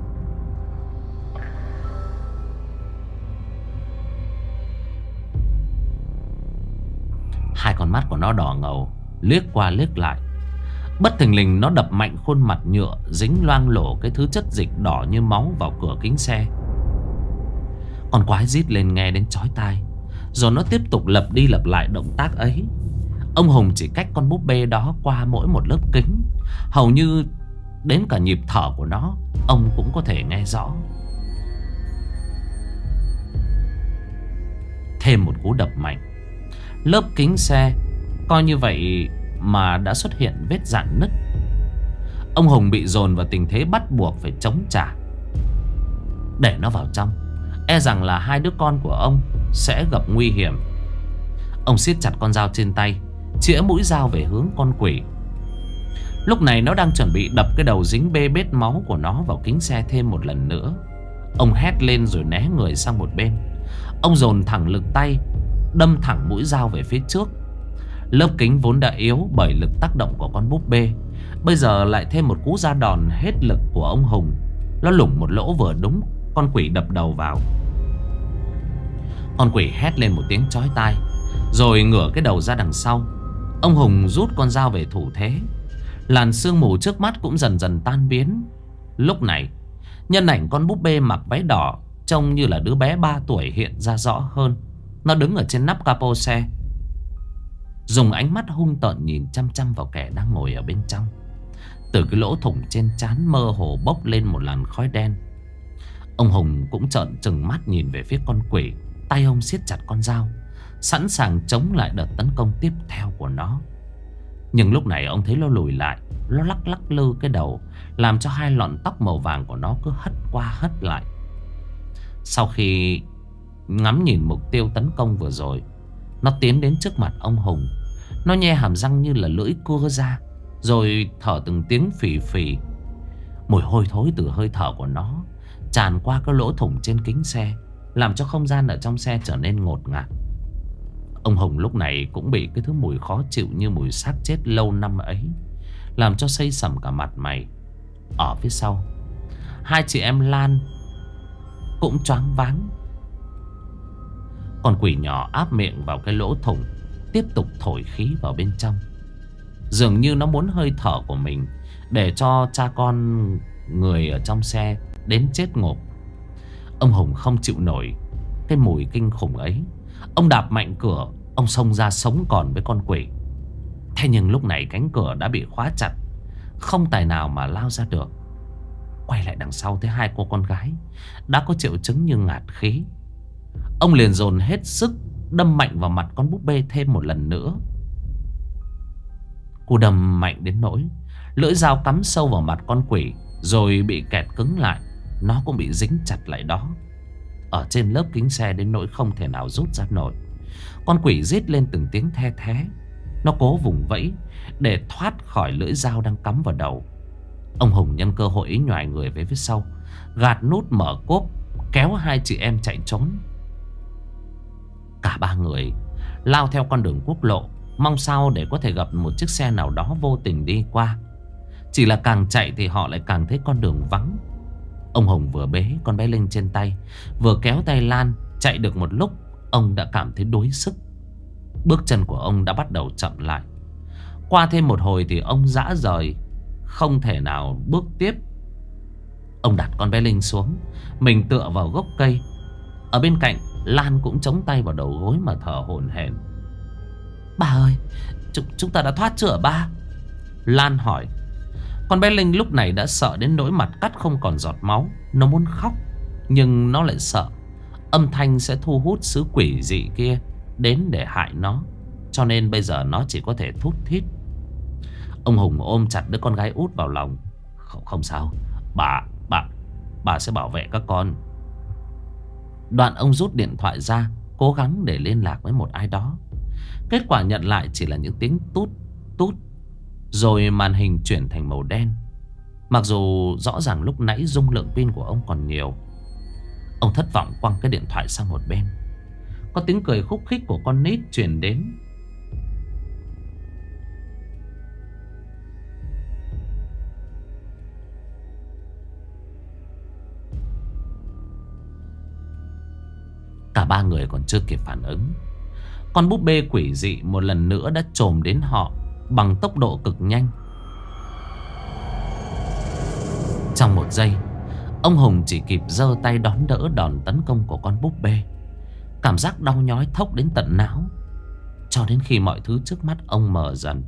Hai con mắt của nó đỏ ngầu, liếc qua liếc lại. Bất thình lình nó đập mạnh khuôn mặt nhựa dính loang lổ cái thứ chất dịch đỏ như máu vào cửa kính xe. Con quái rít lên nghe đến chói tai, rồi nó tiếp tục lặp đi lặp lại động tác ấy. Ông Hùng chỉ cách con búp bê đó qua mỗi một lớp kính, hầu như đến cả nhịp thở của nó ông cũng có thể nghe rõ. Thêm một cú đập mạnh, lớp kính xe coi như vậy mà đã xuất hiện vết rạn nứt. Ông Hùng bị dồn vào tình thế bắt buộc phải chống trả. Để nó vào trong, e rằng là hai đứa con của ông sẽ gặp nguy hiểm. Ông siết chặt con dao trên tay, chĩa mũi dao về hướng con quỷ. Lúc này nó đang chuẩn bị đập cái đầu dính bê bết máu của nó vào kính xe thêm một lần nữa. Ông hét lên rồi né người sang một bên. Ông dồn thẳng lực tay, đâm thẳng mũi dao về phía trước. Lớp kính vốn đã yếu bởi lực tác động của con búp bê, bây giờ lại thêm một cú ra đòn hết lực của ông Hùng. Nó lủng một lỗ vừa đúng con quỷ đập đầu vào. Con quỷ hét lên một tiếng chói tai, rồi ngửa cái đầu ra đằng sau. Ông Hùng rút con dao về thủ thế. Làn sương mù trước mắt cũng dần dần tan biến. Lúc này, nhân ảnh con búp bê mặc váy đỏ trông như là đứa bé 3 tuổi hiện ra rõ hơn. Nó đứng ở trên nắp capo xe, dùng ánh mắt hung tợn nhìn chăm chăm vào kẻ đang ngồi ở bên trong. Từ cái lỗ thủng trên trán mơ hồ bốc lên một làn khói đen. Ông Hùng cũng trợn trừng mắt nhìn về phía con quỷ. Tay ông siết chặt con dao, sẵn sàng chống lại đợt tấn công tiếp theo của nó. Nhưng lúc này ông thấy nó lùi lại, nó lắc lắc lư cái đầu, làm cho hai lọn tóc màu vàng của nó cứ hất qua hất lại. Sau khi ngắm nhìn mục tiêu tấn công vừa rồi, nó tiến đến trước mặt ông Hùng. Nó nhe hàm răng như là lưỡi cua ra, rồi thở từng tiếng phì phì. Mùi hôi thối từ hơi thở của nó tràn qua cái lỗ thủng trên kính xe, làm cho không gian ở trong xe trở nên ngột ngạt. Ông Hùng lúc này cũng bị cái thứ mùi khó chịu như mùi xác chết lâu năm ấy làm cho xây sẩm cả mặt mày. Ở phía sau, hai chị em Lan cũng choáng váng. Con quỷ nhỏ áp miệng vào cái lỗ thủng, tiếp tục thổi khí vào bên trong. Dường như nó muốn hơi thở của mình để cho cha con người ở trong xe đến chết ngộp. Ông Hùng không chịu nổi cái mùi kinh khủng ấy. Ông đạp mạnh cửa, ông xông ra sống còn với con quỷ. Thế nhưng lúc này cánh cửa đã bị khóa chặt, không tài nào mà lao ra được. Quay lại đằng sau thấy hai cô con gái đã có triệu chứng như ngạt khí. Ông liền dồn hết sức đâm mạnh vào mặt con búp bê thêm một lần nữa. Cô đâm mạnh đến nỗi lưỡi dao cắm sâu vào mặt con quỷ rồi bị kẹt cứng lại. Nó cũng bị dính chặt lại đó, ở trên lớp kính xe đến nỗi không thể nào rút ra nổi. Con quỷ rít lên từng tiếng the thé. Nó cố vùng vẫy để thoát khỏi lưỡi dao đang cắm vào đầu. Ông Hùng nhân cơ hội ý nhòi người về phía sau, gạt nút mở cốp, kéo hai chị em chạy trốn. Cả ba người lao theo con đường quốc lộ, mong sao để có thể gặp một chiếc xe nào đó vô tình đi qua. Chỉ là càng chạy thì họ lại càng thấy con đường vắng. Ông Hùng vừa bế con bé Linh trên tay, vừa kéo tay Lan. Chạy được một lúc, ông đã cảm thấy đuối sức. Bước chân của ông đã bắt đầu chậm lại. Qua thêm một hồi thì ông rã rời, không thể nào bước tiếp. Ông đặt con bé Linh xuống, mình tựa vào gốc cây. Ở bên cạnh, Lan cũng chống tay vào đầu gối mà thở hổn hển. Bà ơi, chúng ta đã thoát chưa ba? Lan hỏi. Con bé Linh lúc này đã sợ đến nỗi mặt cắt không còn giọt máu. Nó muốn khóc, nhưng nó lại sợ âm thanh sẽ thu hút xứ quỷ dị kia đến để hại nó. Cho nên bây giờ nó chỉ có thể thút thít. Ông Hùng ôm chặt đứa con gái út vào lòng. Không sao, bà sẽ bảo vệ các con. Đoạn ông rút điện thoại ra, cố gắng để liên lạc với một ai đó. Kết quả nhận lại chỉ là những tiếng tút tút, rồi màn hình chuyển thành màu đen. Mặc dù rõ ràng lúc nãy dung lượng pin của ông còn nhiều. Ông thất vọng quăng cái điện thoại sang một bên. Có tiếng cười khúc khích của con nít truyền đến. Cả ba người còn chưa kịp phản ứng, con búp bê quỷ dị một lần nữa đã chồm đến họ bằng tốc độ cực nhanh. Trong một giây, ông Hùng chỉ kịp giơ tay đón đỡ đòn tấn công của con búp bê. Cảm giác đau nhói thốc đến tận não, cho đến khi mọi thứ trước mắt ông mờ dần.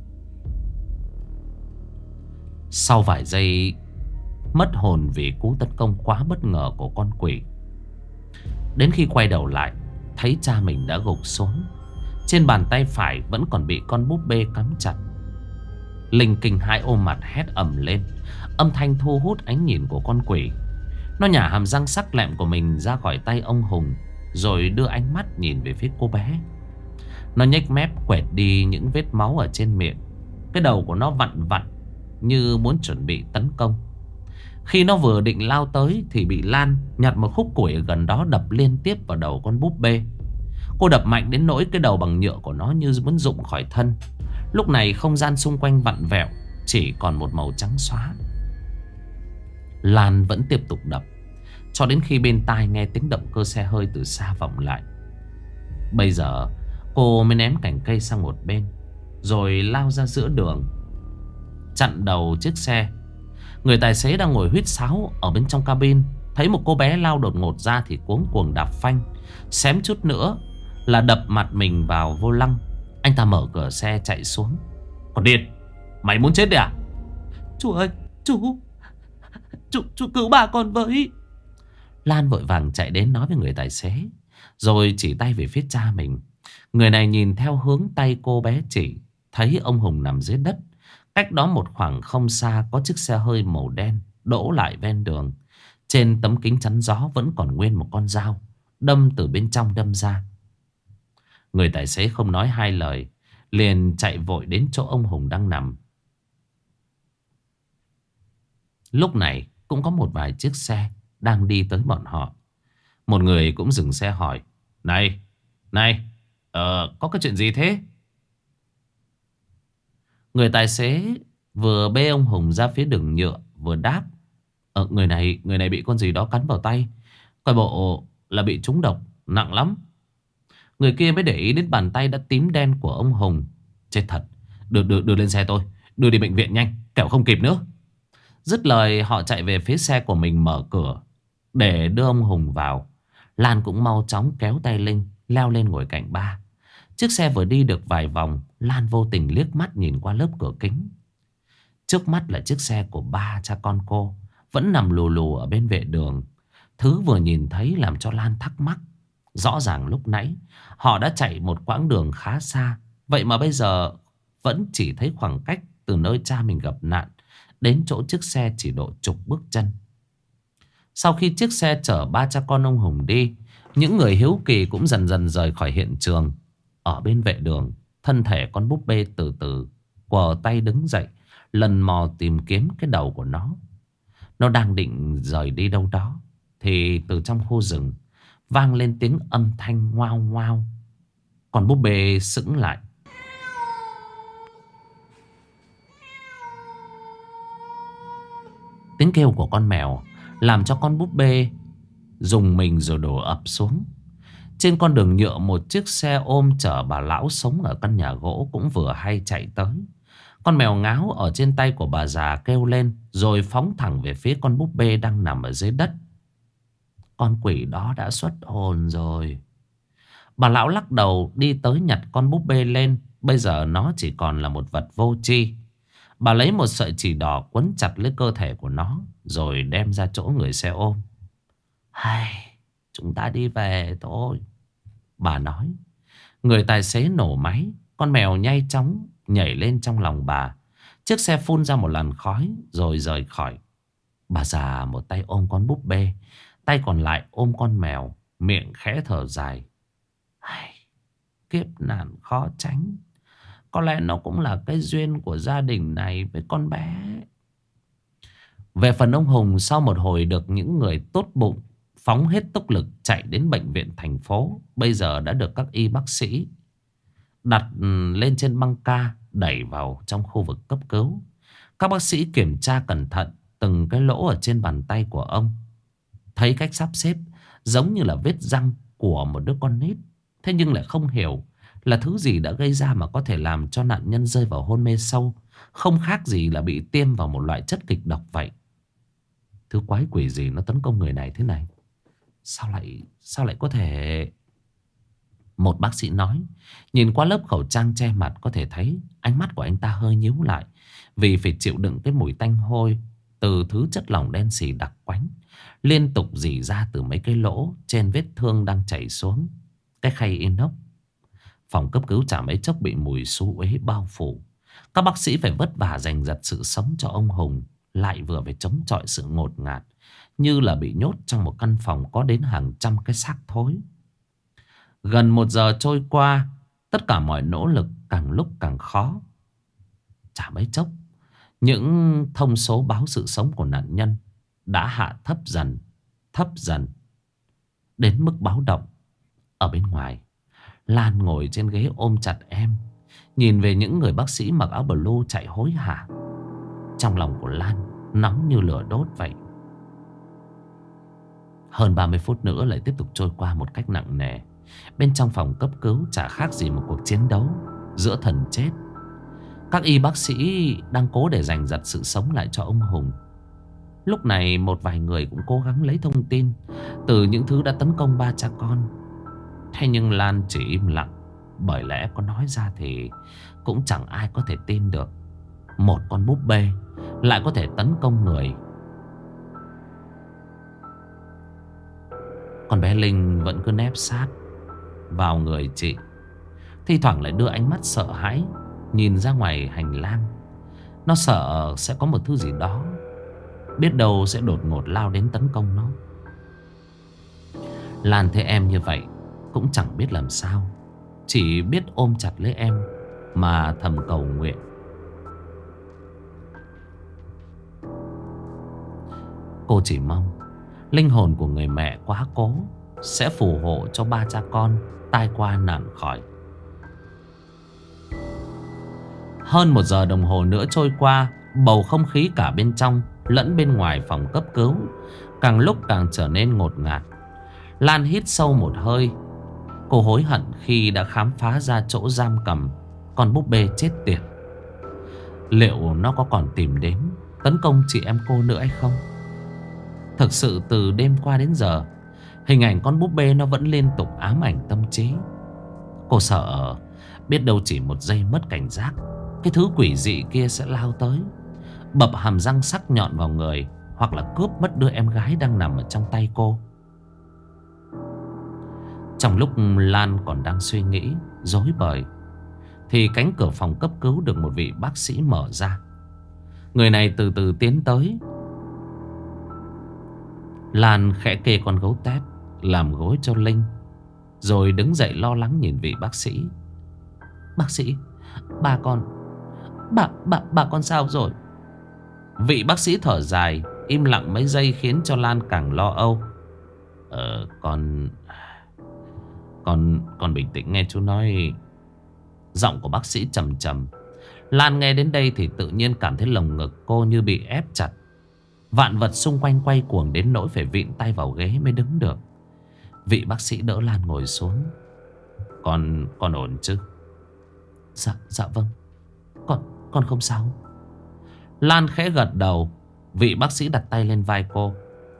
Sau vài giây mất hồn vì cú tấn công quá bất ngờ của con quỷ, đến khi quay đầu lại, thấy cha mình đã gục xuống. Trên bàn tay phải vẫn còn bị con búp bê cắm chặt. Linh kinh hãi ôm mặt hét ầm lên. Âm thanh thu hút ánh nhìn của con quỷ. Nó nhả hàm răng sắc lẹm của mình ra khỏi tay ông Hùng, rồi đưa ánh mắt nhìn về phía cô bé. Nó nhếch mép quẹt đi những vết máu ở trên miệng. Cái đầu của nó vặn vặn như muốn chuẩn bị tấn công. Khi nó vừa định lao tới thì bị Lan nhặt một khúc củi ở gần đó đập liên tiếp vào đầu con búp bê. Cô đập mạnh đến nỗi cái đầu bằng nhựa của nó như muốn rụng khỏi thân. Lúc này không gian xung quanh vặn vẹo, chỉ còn một màu trắng xóa. Lan vẫn tiếp tục đập, cho đến khi bên tai nghe tiếng động cơ xe hơi từ xa vọng lại. Bây giờ cô mới ném cành cây sang một bên, rồi lao ra giữa đường, chặn đầu chiếc xe. Người tài xế đang ngồi huýt sáo ở bên trong cabin, thấy một cô bé lao đột ngột ra thì cuống cuồng đạp phanh, xém chút nữa là đập mặt mình vào vô lăng. Anh ta mở cửa xe chạy xuống. Còn điên, mày muốn chết đấy à? Chú ơi, chú cứu bà con với. Lan vội vàng chạy đến nói với người tài xế, rồi chỉ tay về phía cha mình. Người này nhìn theo hướng tay cô bé chỉ, thấy ông Hùng nằm dưới đất. Cách đó một khoảng không xa có chiếc xe hơi màu đen đỗ lại ven đường. Trên tấm kính chắn gió vẫn còn nguyên một con dao đâm từ bên trong đâm ra. Người tài xế không nói hai lời, liền chạy vội đến chỗ ông Hùng đang nằm. Lúc này cũng có một vài chiếc xe đang đi tới bọn họ. Một người cũng dừng xe hỏi: Này, này, có cái chuyện gì thế? Người tài xế vừa bê ông Hùng ra phía đường nhựa vừa đáp: người này bị con gì đó cắn vào tay. Coi bộ là bị trúng độc, nặng lắm. Người kia mới để ý đến bàn tay đã tím đen của ông Hùng. Chết thật, đưa lên xe tôi, đưa đi bệnh viện nhanh, kẻo không kịp nữa. Dứt lời họ chạy về phía xe của mình mở cửa để đưa ông Hùng vào. Lan cũng mau chóng kéo tay Linh leo lên ngồi cạnh ba. Chiếc xe vừa đi được vài vòng, Lan vô tình liếc mắt nhìn qua lớp cửa kính. Trước mắt là chiếc xe của ba cha con cô vẫn nằm lù lù ở bên vệ đường. Thứ vừa nhìn thấy làm cho Lan thắc mắc. Rõ ràng lúc nãy họ đã chạy một quãng đường khá xa, vậy mà bây giờ vẫn chỉ thấy khoảng cách từ nơi cha mình gặp nạn đến chỗ chiếc xe chỉ độ chục bước chân. Sau khi chiếc xe chở ba cha con ông Hùng đi, những người hiếu kỳ cũng dần dần rời khỏi hiện trường. Ở bên vệ đường, thân thể con búp bê từ từ quờ tay đứng dậy, lần mò tìm kiếm cái đầu của nó. Nó đang định rời đi đâu đó thì từ trong khu rừng vang lên tiếng âm thanh ngoao ngoao. Con búp bê sững lại. Tiếng kêu của con mèo làm cho con búp bê rùng mình rồi đổ ập xuống. Trên con đường nhựa, một chiếc xe ôm chở bà lão sống ở căn nhà gỗ cũng vừa hay chạy tới. Con mèo ngáo ở trên tay của bà già kêu lên rồi phóng thẳng về phía con búp bê đang nằm ở dưới đất. Con quỷ đó đã xuất hồn rồi. Bà lão lắc đầu đi tới nhặt con búp bê lên. Bây giờ nó chỉ còn là một vật vô tri. Bà lấy một sợi chỉ đỏ quấn chặt lấy cơ thể của nó rồi đem ra chỗ người xe ôm. Hay, chúng ta đi về thôi, bà nói. Người tài xế nổ máy. Con mèo nhanh chóng nhảy lên trong lòng bà. Chiếc xe phun ra một làn khói rồi rời khỏi. Bà già một tay ôm con búp bê, tay còn lại ôm con mèo, miệng khẽ thở dài. Ai, kiếp nạn khó tránh. Có lẽ nó cũng là cái duyên của gia đình này với con bé. Về phần ông Hùng, sau một hồi được những người tốt bụng phóng hết tốc lực chạy đến bệnh viện thành phố, bây giờ đã được các y bác sĩ đặt lên trên băng ca đẩy vào trong khu vực cấp cứu. Các bác sĩ kiểm tra cẩn thận từng cái lỗ ở trên bàn tay của ông. Thấy cách sắp xếp giống như là vết răng của một đứa con nít. Thế nhưng lại không hiểu là thứ gì đã gây ra mà có thể làm cho nạn nhân rơi vào hôn mê sâu. Không khác gì là bị tiêm vào một loại chất kịch độc vậy. Thứ quái quỷ gì nó tấn công người này thế này? Sao lại có thể... Một bác sĩ nói. Nhìn qua lớp khẩu trang che mặt có thể thấy ánh mắt của anh ta hơi nhíu lại, vì phải chịu đựng cái mùi tanh hôi từ thứ chất lỏng đen xì đặc quánh liên tục rỉ ra từ mấy cái lỗ trên vết thương đang chảy xuống cái khay inox. Phòng cấp cứu chả mấy chốc bị mùi xú uế bao phủ. Các bác sĩ phải vất vả giành giật sự sống cho ông Hùng, lại vừa phải chống chọi sự ngột ngạt như là bị nhốt trong một căn phòng có đến hàng trăm cái xác thối. Gần 1 giờ trôi qua, tất cả mọi nỗ lực càng lúc càng khó. Chả mấy chốc, những thông số báo sự sống của nạn nhân đã hạ thấp dần đến mức báo động. Ở bên ngoài, Lan ngồi trên ghế ôm chặt em, nhìn về những người bác sĩ mặc áo blue chạy hối hả. Trong lòng của Lan nóng như lửa đốt vậy. Hơn 30 phút nữa lại tiếp tục trôi qua một cách nặng nề. Bên trong phòng cấp cứu chả khác gì một cuộc chiến đấu giữa thần chết. Các y bác sĩ đang cố để giành giật sự sống lại cho ông Hùng. Lúc này một vài người cũng cố gắng lấy thông tin từ những thứ đã tấn công ba cha con. Thế nhưng Lan chỉ im lặng, bởi lẽ có nói ra thì cũng chẳng ai có thể tin được. Một con búp bê lại có thể tấn công người. Con bé Linh vẫn cứ nép sát vào người chị, thi thoảng lại đưa ánh mắt sợ hãi nhìn ra ngoài hành lang. Nó sợ sẽ có một thứ gì đó biết đâu sẽ đột ngột lao đến tấn công nó. Lan thấy em như vậy cũng chẳng biết làm sao, chỉ biết ôm chặt lấy em mà thầm cầu nguyện. Cô chỉ mong linh hồn của người mẹ quá cố sẽ phù hộ cho ba cha con tai qua nạn khỏi. Hơn 1 giờ đồng hồ nữa trôi qua, bầu không khí cả bên trong lẫn bên ngoài phòng cấp cứu càng lúc càng trở nên ngột ngạt. Lan hít sâu một hơi. Cô hối hận khi đã khám phá ra chỗ giam cầm con búp bê chết tiệt. Liệu nó có còn tìm đến tấn công chị em cô nữa hay không? Thực sự từ đêm qua đến giờ, hình ảnh con búp bê nó vẫn liên tục ám ảnh tâm trí. Cô sợ biết đâu chỉ một giây mất cảnh giác, cái thứ quỷ dị kia sẽ lao tới, bập hàm răng sắc nhọn vào người, hoặc là cướp mất đứa em gái đang nằm ở trong tay cô. Trong lúc Lan còn đang suy nghĩ rối bời thì cánh cửa phòng cấp cứu được một vị bác sĩ mở ra. Người này từ từ tiến tới. Lan khẽ kê con gấu tép làm gối cho Linh, rồi đứng dậy lo lắng nhìn vị bác sĩ. Bác sĩ, bà con sao rồi? Vị bác sĩ thở dài, im lặng mấy giây khiến cho Lan càng lo âu. Con bình tĩnh nghe chú nói. Giọng của bác sĩ trầm trầm. Lan nghe đến đây thì tự nhiên cảm thấy lồng ngực cô như bị ép chặt. Vạn vật xung quanh quay cuồng đến nỗi phải vịn tay vào ghế mới đứng được. Vị bác sĩ đỡ Lan ngồi xuống. Con ổn chứ? Dạ vâng. Con không sao. Lan khẽ gật đầu. Vị bác sĩ đặt tay lên vai cô.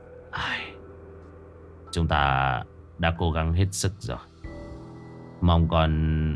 Chúng ta đã cố gắng hết sức rồi. Mong con...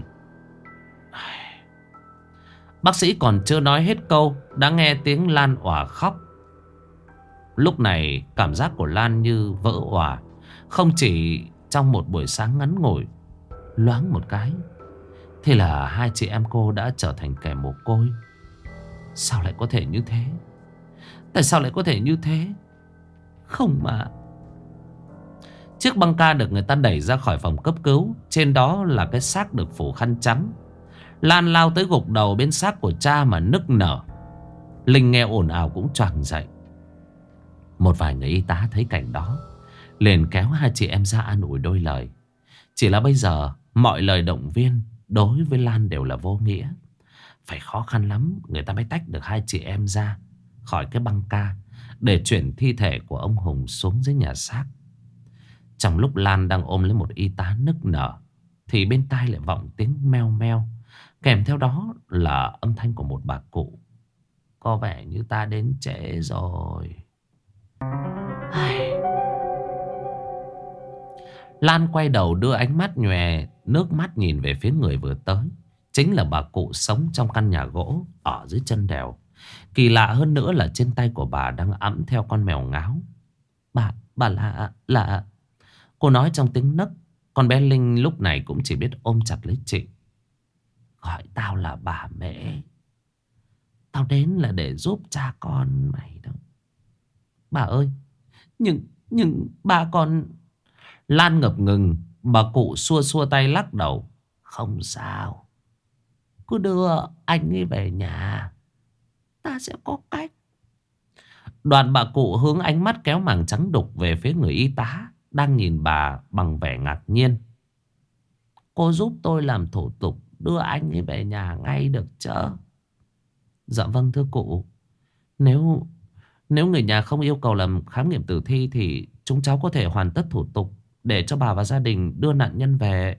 Bác sĩ còn chưa nói hết câu đã nghe tiếng Lan òa khóc. Lúc này cảm giác của Lan như vỡ òa. Không chỉ trong một buổi sáng ngắn ngủi, loáng một cái thế là hai chị em cô đã trở thành kẻ mồ côi. Sao lại có thể như thế? Tại sao lại có thể như thế? Không mà. Chiếc băng ca được người ta đẩy ra khỏi phòng cấp cứu. Trên đó là cái xác được phủ khăn trắng. Lan lao tới gục đầu bên xác của cha mà nức nở. Linh nghe ồn ào cũng choàng dậy. Một vài người y tá thấy cảnh đó liền kéo hai chị em ra an ủi đôi lời. Chỉ là bây giờ mọi lời động viên đối với Lan đều là vô nghĩa. Phải khó khăn lắm người ta mới tách được hai chị em ra khỏi cái băng ca để chuyển thi thể của ông Hùng xuống dưới nhà xác. Trong lúc Lan đang ôm lấy một y tá nức nở thì bên tai lại vọng tiếng meo meo, kèm theo đó là âm thanh của một bà cụ. Có vẻ như ta đến trễ rồi. Lan quay đầu đưa ánh mắt nhòe nước mắt nhìn về phía người vừa tới. Chính là bà cụ sống trong căn nhà gỗ ở dưới chân đèo. Kỳ lạ hơn nữa là trên tay của bà đang ẵm theo con mèo ngáo. Bà là... Cô nói trong tiếng nấc. Con bé Linh lúc này cũng chỉ biết ôm chặt lấy chị. Gọi tao là bà Mễ. Tao đến là để giúp cha con mày đâu. Bà ơi, nhưng ba con... Lan ngập ngừng. Bà cụ xua xua tay lắc đầu. Không sao, cứ đưa anh ấy về nhà, ta sẽ có cách. Đoàn bà cụ hướng ánh mắt kéo màng trắng đục về phía người y tá đang nhìn bà bằng vẻ ngạc nhiên. Cô giúp tôi làm thủ tục đưa anh ấy về nhà ngay được chứ? Dạ vâng thưa cụ. Nếu người nhà không yêu cầu làm khám nghiệm tử thi thì chúng cháu có thể hoàn tất thủ tục để cho bà và gia đình đưa nạn nhân về.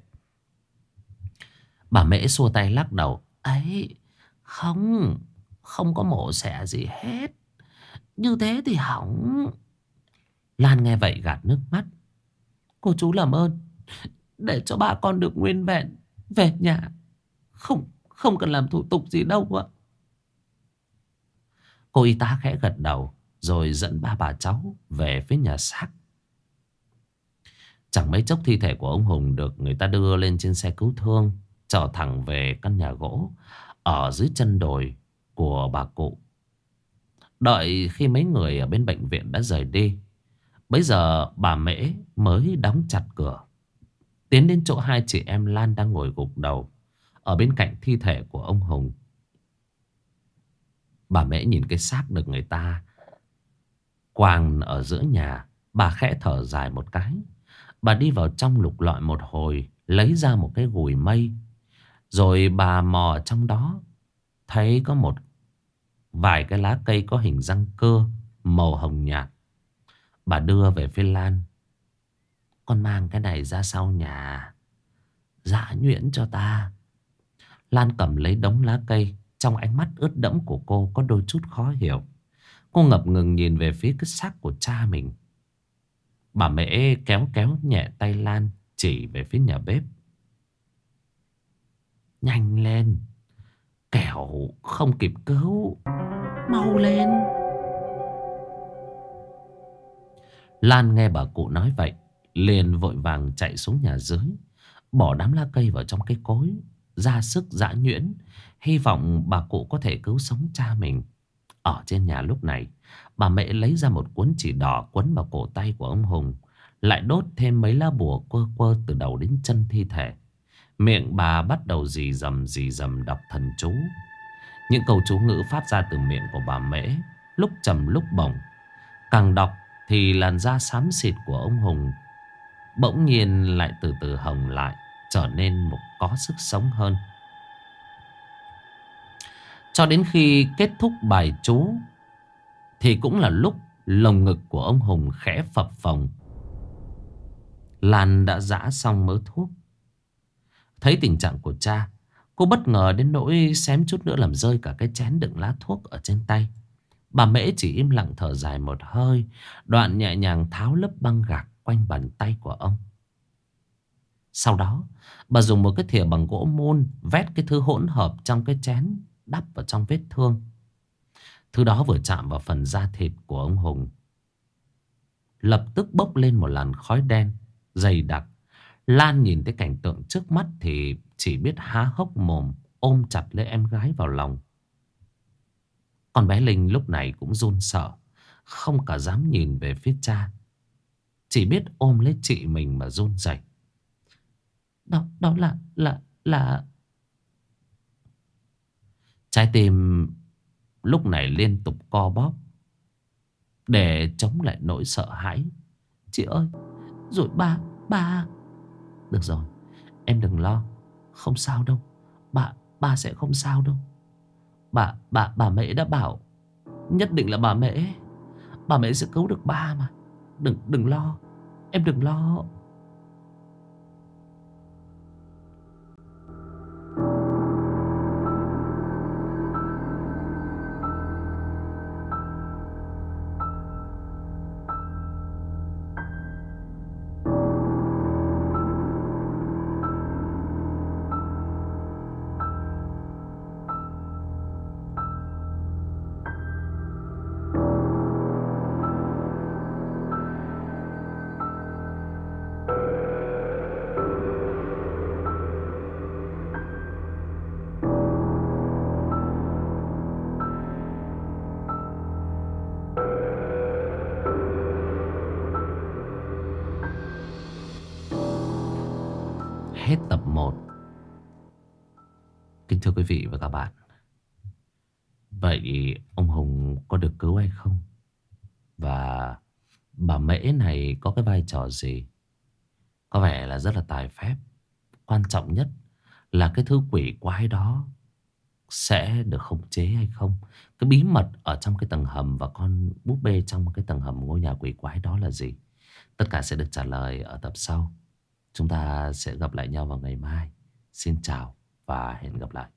Bà Mễ xua tay lắc đầu. Ấy, không có mổ xẻ gì hết. Như thế thì hỏng. Lan nghe vậy gạt nước mắt. Cô chú làm ơn, để cho bà con được nguyên vẹn về nhà. Không cần làm thủ tục gì đâu ạ. Cô y tá khẽ gật đầu rồi dẫn ba bà cháu về phía nhà xác. Chẳng mấy chốc thi thể của ông Hùng được người ta đưa lên trên xe cứu thương, chở thẳng về căn nhà gỗ ở dưới chân đồi của bà cụ. Đợi khi mấy người ở bên bệnh viện đã rời đi, bấy giờ bà Mễ mới đóng chặt cửa, tiến đến chỗ hai chị em Lan đang ngồi gục đầu ở bên cạnh thi thể của ông Hùng. Bà Mễ nhìn cái xác được người ta quàng ở giữa nhà. Bà khẽ thở dài một cái. Bà đi vào trong lục lọi một hồi, lấy ra một cái gùi mây. Rồi bà mò trong đó, thấy có một vài cái lá cây có hình răng cưa màu hồng nhạt. Bà đưa về phía Lan. Con mang cái này ra sau nhà dạ nhuyễn cho ta. Lan cầm lấy đống lá cây. Trong ánh mắt ướt đẫm của cô có đôi chút khó hiểu. Cô ngập ngừng nhìn về phía cái xác của cha mình. Bà Mễ kéo kéo nhẹ tay Lan, chỉ về phía nhà bếp. Nhanh lên, kẻo không kịp cứu. Mau lên. Lan nghe bà cụ nói vậy, liền vội vàng chạy xuống nhà dưới, bỏ đám lá cây vào trong cái cối, ra sức giã nhuyễn, hy vọng bà cụ có thể cứu sống cha mình. Ở trên nhà lúc này, bà Mẹ lấy ra một cuốn chỉ đỏ quấn vào cổ tay của ông Hùng, lại đốt thêm mấy lá bùa quơ quơ từ đầu đến chân thi thể. Miệng bà bắt đầu rì rầm đọc thần chú. Những câu chú ngữ phát ra từ miệng của bà Mễ, lúc trầm lúc bổng. Càng đọc thì làn da xám xịt của ông Hùng bỗng nhiên lại từ từ hồng lại, trở nên có sức sống hơn. Cho đến khi kết thúc bài chú thì cũng là lúc lồng ngực của ông Hùng khẽ phập phồng. Lan đã giã xong mớ thuốc. Thấy tình trạng của cha, cô bất ngờ đến nỗi xém chút nữa làm rơi cả cái chén đựng lá thuốc ở trên tay. Bà Mễ chỉ im lặng thở dài một hơi, đoạn nhẹ nhàng tháo lớp băng gạc quanh bàn tay của ông. Sau đó, bà dùng một cái thìa bằng gỗ mun vét cái thứ hỗn hợp trong cái chén, đắp vào trong vết thương. Thứ đó vừa chạm vào phần da thịt của ông Hùng, lập tức bốc lên một làn khói đen dày đặc. Lan nhìn thấy cảnh tượng trước mắt thì chỉ biết há hốc mồm, ôm chặt lấy em gái vào lòng. Con bé Linh lúc này cũng run sợ, không cả dám nhìn về phía cha, chỉ biết ôm lấy chị mình mà run rẩy. Đó là trái tim lúc này liên tục co bóp để chống lại nỗi sợ hãi. Chị ơi, rồi ba. Được rồi, em đừng lo, không sao đâu. Ba sẽ không sao đâu. Bà Mễ đã bảo, nhất định là bà Mễ sẽ cứu được ba mà. Đừng lo, em đừng lo. Hết tập 1. Kính thưa quý vị và các bạn, vậy ông Hùng có được cứu hay không? Và bà Mễ này có cái vai trò gì? Có vẻ là rất là tài phép. Quan trọng nhất là cái thứ quỷ quái đó sẽ được khống chế hay không? Cái bí mật ở trong cái tầng hầm và con búp bê trong cái tầng hầm ngôi nhà quỷ quái đó là gì? Tất cả sẽ được trả lời ở tập sau. Chúng ta sẽ gặp lại nhau vào ngày mai. Xin chào và hẹn gặp lại.